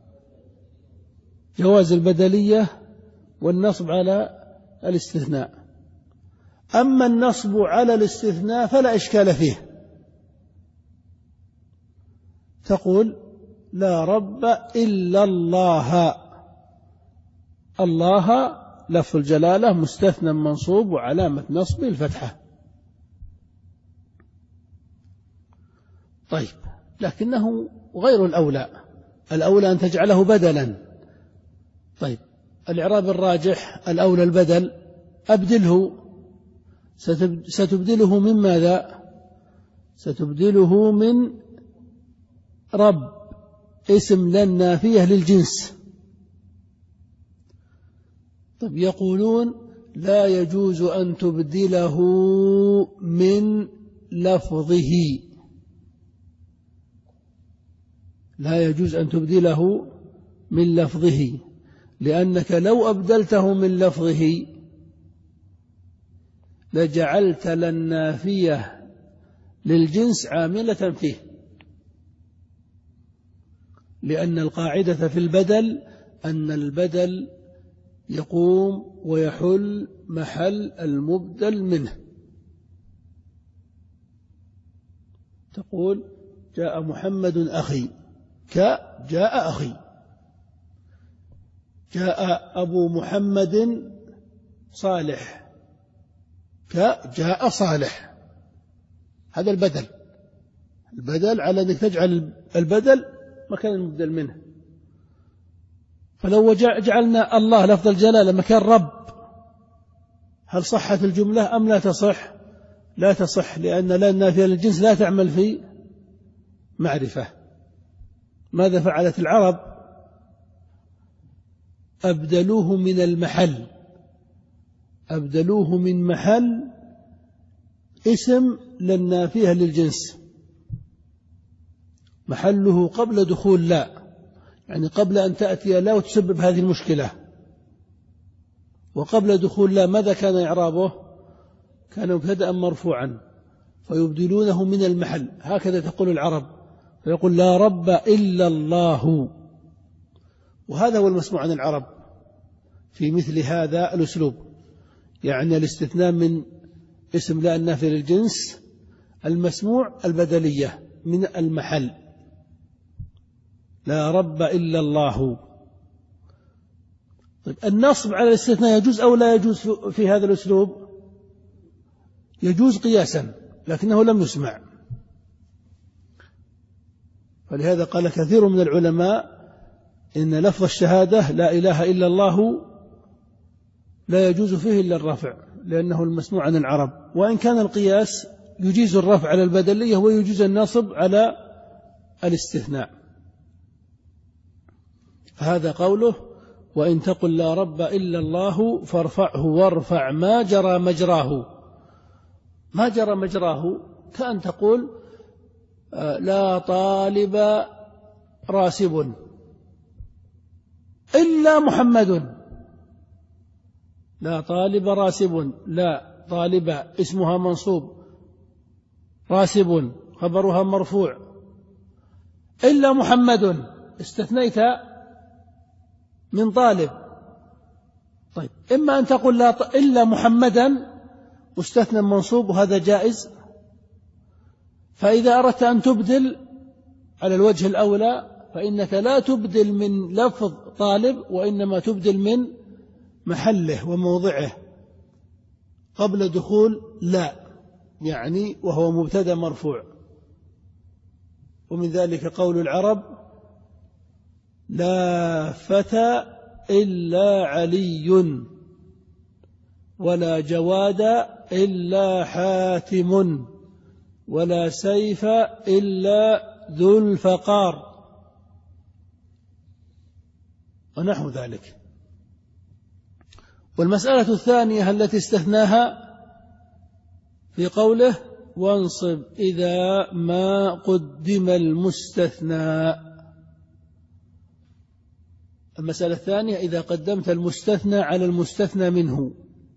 جواز البدلية والنصب على الاستثناء. أما النصب على الاستثناء فلا إشكال فيه، تقول لا رب إلا الله، الله لفظ الجلالة مستثنى منصوب وعلامة نصبه الفتحة. طيب، لكنه غير الأولى، الأولى أن تجعله بدلا. طيب، الإعراب الراجح الأولى البدل، أبدله، ستبدله من ماذا؟ ستبدله من رب، اسم لا النافية للجنس. طيب، يقولون لا يجوز أن تبدله من لفظه، لا يجوز أن تبدله من لفظه، لأنك لو أبدلته من لفظه لجعلت للنافية للجنس عاملة فيه، لأن القاعدة في البدل أن البدل يقوم ويحل محل المبدل منه. تقول جاء محمد أخي، كجاء أخي. جاء أبو محمد صالح، كجاء صالح. هذا البدل، البدل على أنك تجعل البدل مكان المبدل منه. فلو جعلنا الله لفظ الجلالة مكان رب، هل صحت الجملة أم لا تصح؟ لا تصح، لأن لا النافية للجنس لا تعمل في معرفة. ماذا فعلت العرب؟ أبدلوه من المحل، أبدلوه من محل اسم لا النافية للجنس. محله قبل دخول لا، يعني قبل أن تأتي لا وتسبب هذه المشكلة. وقبل دخول لا ماذا كان إعرابه؟ كان مبتدأ مرفوعا فيبدلونه من المحل، هكذا تقول العرب، فيقول لا رب إلا الله. وهذا هو المسموع عن العرب في مثل هذا الأسلوب، يعني الاستثناء من اسم لا النافي للجنس، المسموع البدلية من المحل، لا رب إلا الله. طيب النصب على الاستثناء يجوز أو لا يجوز في هذا الأسلوب؟ يجوز قياسا لكنه لم يسمع. فلهذا قال كثير من العلماء إن لفظ الشهادة لا إله إلا الله لا يجوز فيه إلا الرفع، لأنه المسموع عن العرب، وإن كان القياس يجيز الرفع على البدلية ويجيز النصب على الاستثناء. فهذا قوله وإن تقل لا رب إلا الله فارفعه وارفع ما جرى مجراه. ما جرى مجراه كأن تقول لا طالب راسب إلا محمد، لا طالب راسب، لا طالب اسمها منصوب، راسب خبرها مرفوع، إلا محمد استثنيت من طالب. طيب إما أن تقول لا ط... إلا محمدا مستثنى منصوب، وهذا جائز. فإذا أردت أن تبدل على الوجه الأولى فإنك لا تبدل من لفظ طالب، وإنما تبدل من محله وموضعه قبل دخول لا، يعني وهو مبتدأ مرفوع. ومن ذلك قول العرب لا فتى إلا علي ولا جواد إلا حاتم ولا سيف إلا ذو الفقار ونحو ذلك. والمسألة الثانية التي استثناها في قوله وانصب إذا ما قدم المستثنى. المسألة الثانية إذا قدمت المستثنى على المستثنى منه.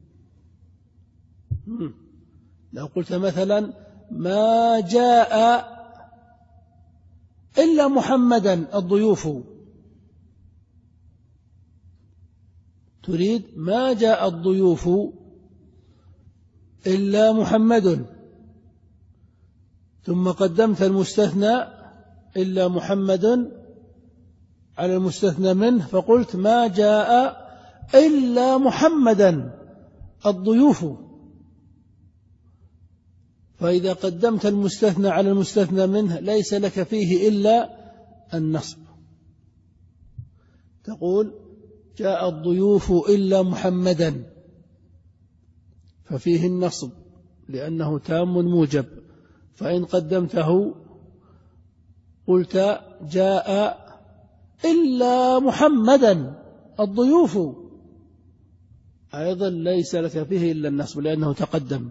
لو قلت مثلا ما جاء إلا محمدا الضيوف، تريد ما جاء الضيوف إلا محمد، ثم قدمت المستثنى إلا محمد على المستثنى منه فقلت ما جاء إلا محمدا الضيوف. فإذا قدمت المستثنى على المستثنى منه ليس لك فيه إلا النصب، تقول جاء الضيوف إلا محمدا، ففيه النصب لأنه تام موجب. فإن قدمته قلت جاء إلا محمدا الضيوف، أيضا ليس لك فيه إلا النصب لأنه تقدم.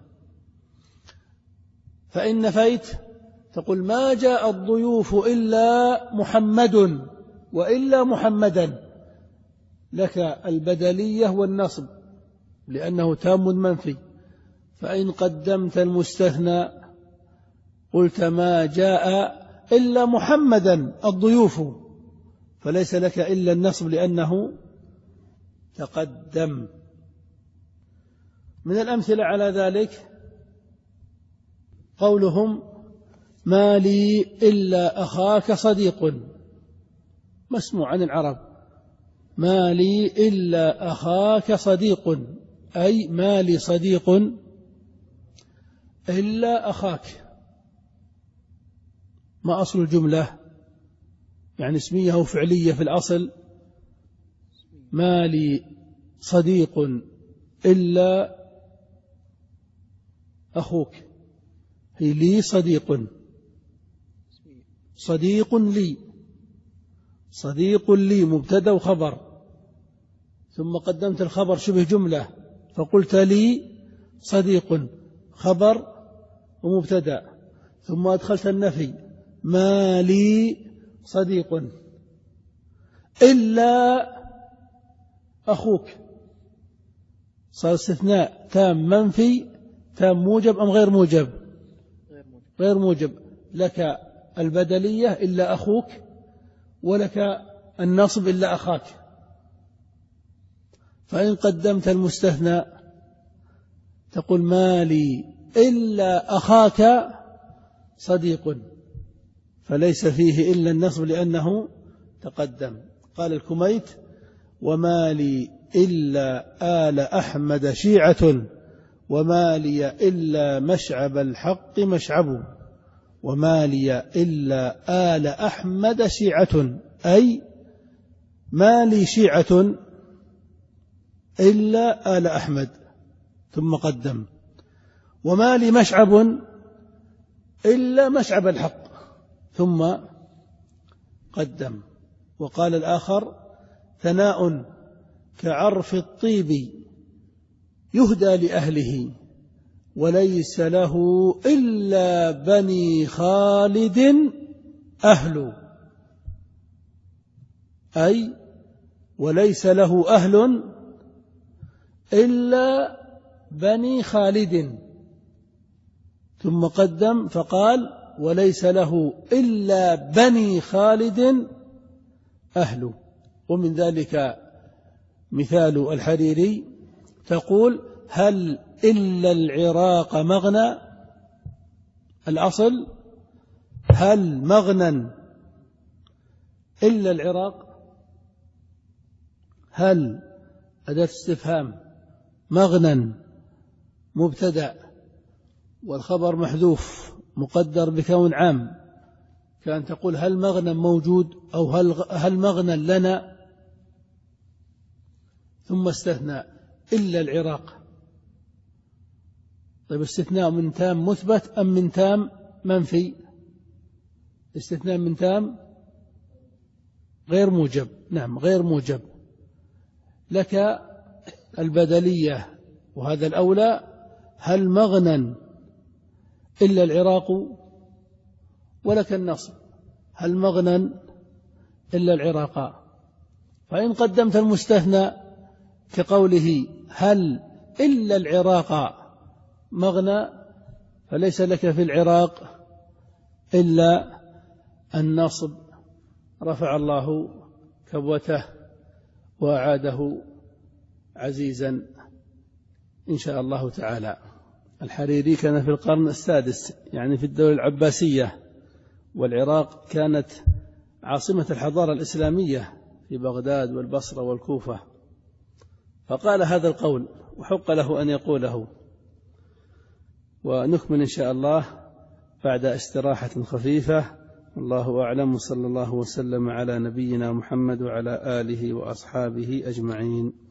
فإن نفيت تقول ما جاء الضيوف إلا محمد وإلا محمدا، لك البدلية والنصب لأنه تام منفي. فإن قدمت المستثنى قلت ما جاء إلا محمدا الضيوف، فليس لك إلا النصب لأنه تقدم. من الأمثلة على ذلك قولهم ما لي إلا أخاك صديق، مسموع عن العرب، ما لي إلا أخاك صديق، أي ما لي صديق إلا أخاك. ما أصل الجملة؟ يعني اسمية أو فعلية في الأصل. ما لي صديق إلا أخوك، هي لي صديق، صديق لي، صديق لي مبتدأ وخبر، ثم قدمت الخبر شبه جملة فقلت لي صديق خبر ومبتدأ، ثم أدخلت النفي ما لي صديق إلا أخوك. صار استثناء تام منفي تام موجب أم غير موجب؟ غير موجب. لك البدلية إلا أخوك، ولك النصب إلا أخاك. فإن قدمت المستثنى تقول ما لي إلا أخاك صديق، فليس فيه إلا النصب لأنه تقدم. قال الكميت وما لي إلا آل أحمد شيعة، وما لي إلا مشعب الحق مشعب، وما لي إلا آل أحمد شيعة، أي ما لي شيعة إلا آل أحمد، ثم قدم. وما لي مشعب إلا مشعب الحق، ثم قدم. وقال الآخر ثناء كعرف الطيب يهدى لأهله، وليس له إلا بني خالد أهل، أي وليس له أهل إلا بني خالد، ثم قدم فقال وليس له إلا بني خالد أهل. ومن ذلك مثال الحريري تقول هل إلا العراق مغنى، الأصل هل مغنى إلا العراق، هل أداة استفهام مغنى مبتدأ والخبر محذوف مقدر بكون عام، كان تقول هل مغنى موجود أو هل, هل مغنى لنا، ثم استثنى إلا العراق. طيب استثناء من تام مثبت أم من تام منفي؟ استثناء من تام غير موجب. نعم غير موجب. لك البدلية وهذا الأولى هل مغنى إلا العراق، ولك النصب هل مغنى إلا العراق. فإن قدمت المستثنى كقوله هل إلا العراق مغنى، فليس لك في العراق إلا النصب، رفع الله كبوته وأعاده عزيزا إن شاء الله تعالى. الحريري كان في القرن السادس، يعني في الدولة العباسية، والعراق كانت عاصمة الحضارة الإسلامية في بغداد والبصرة والكوفة، فقال هذا القول وحق له أن يقوله. ونكمل إن شاء الله بعد استراحة خفيفة. الله أعلم، صلى الله وسلم على نبينا محمد وعلى آله وأصحابه أجمعين.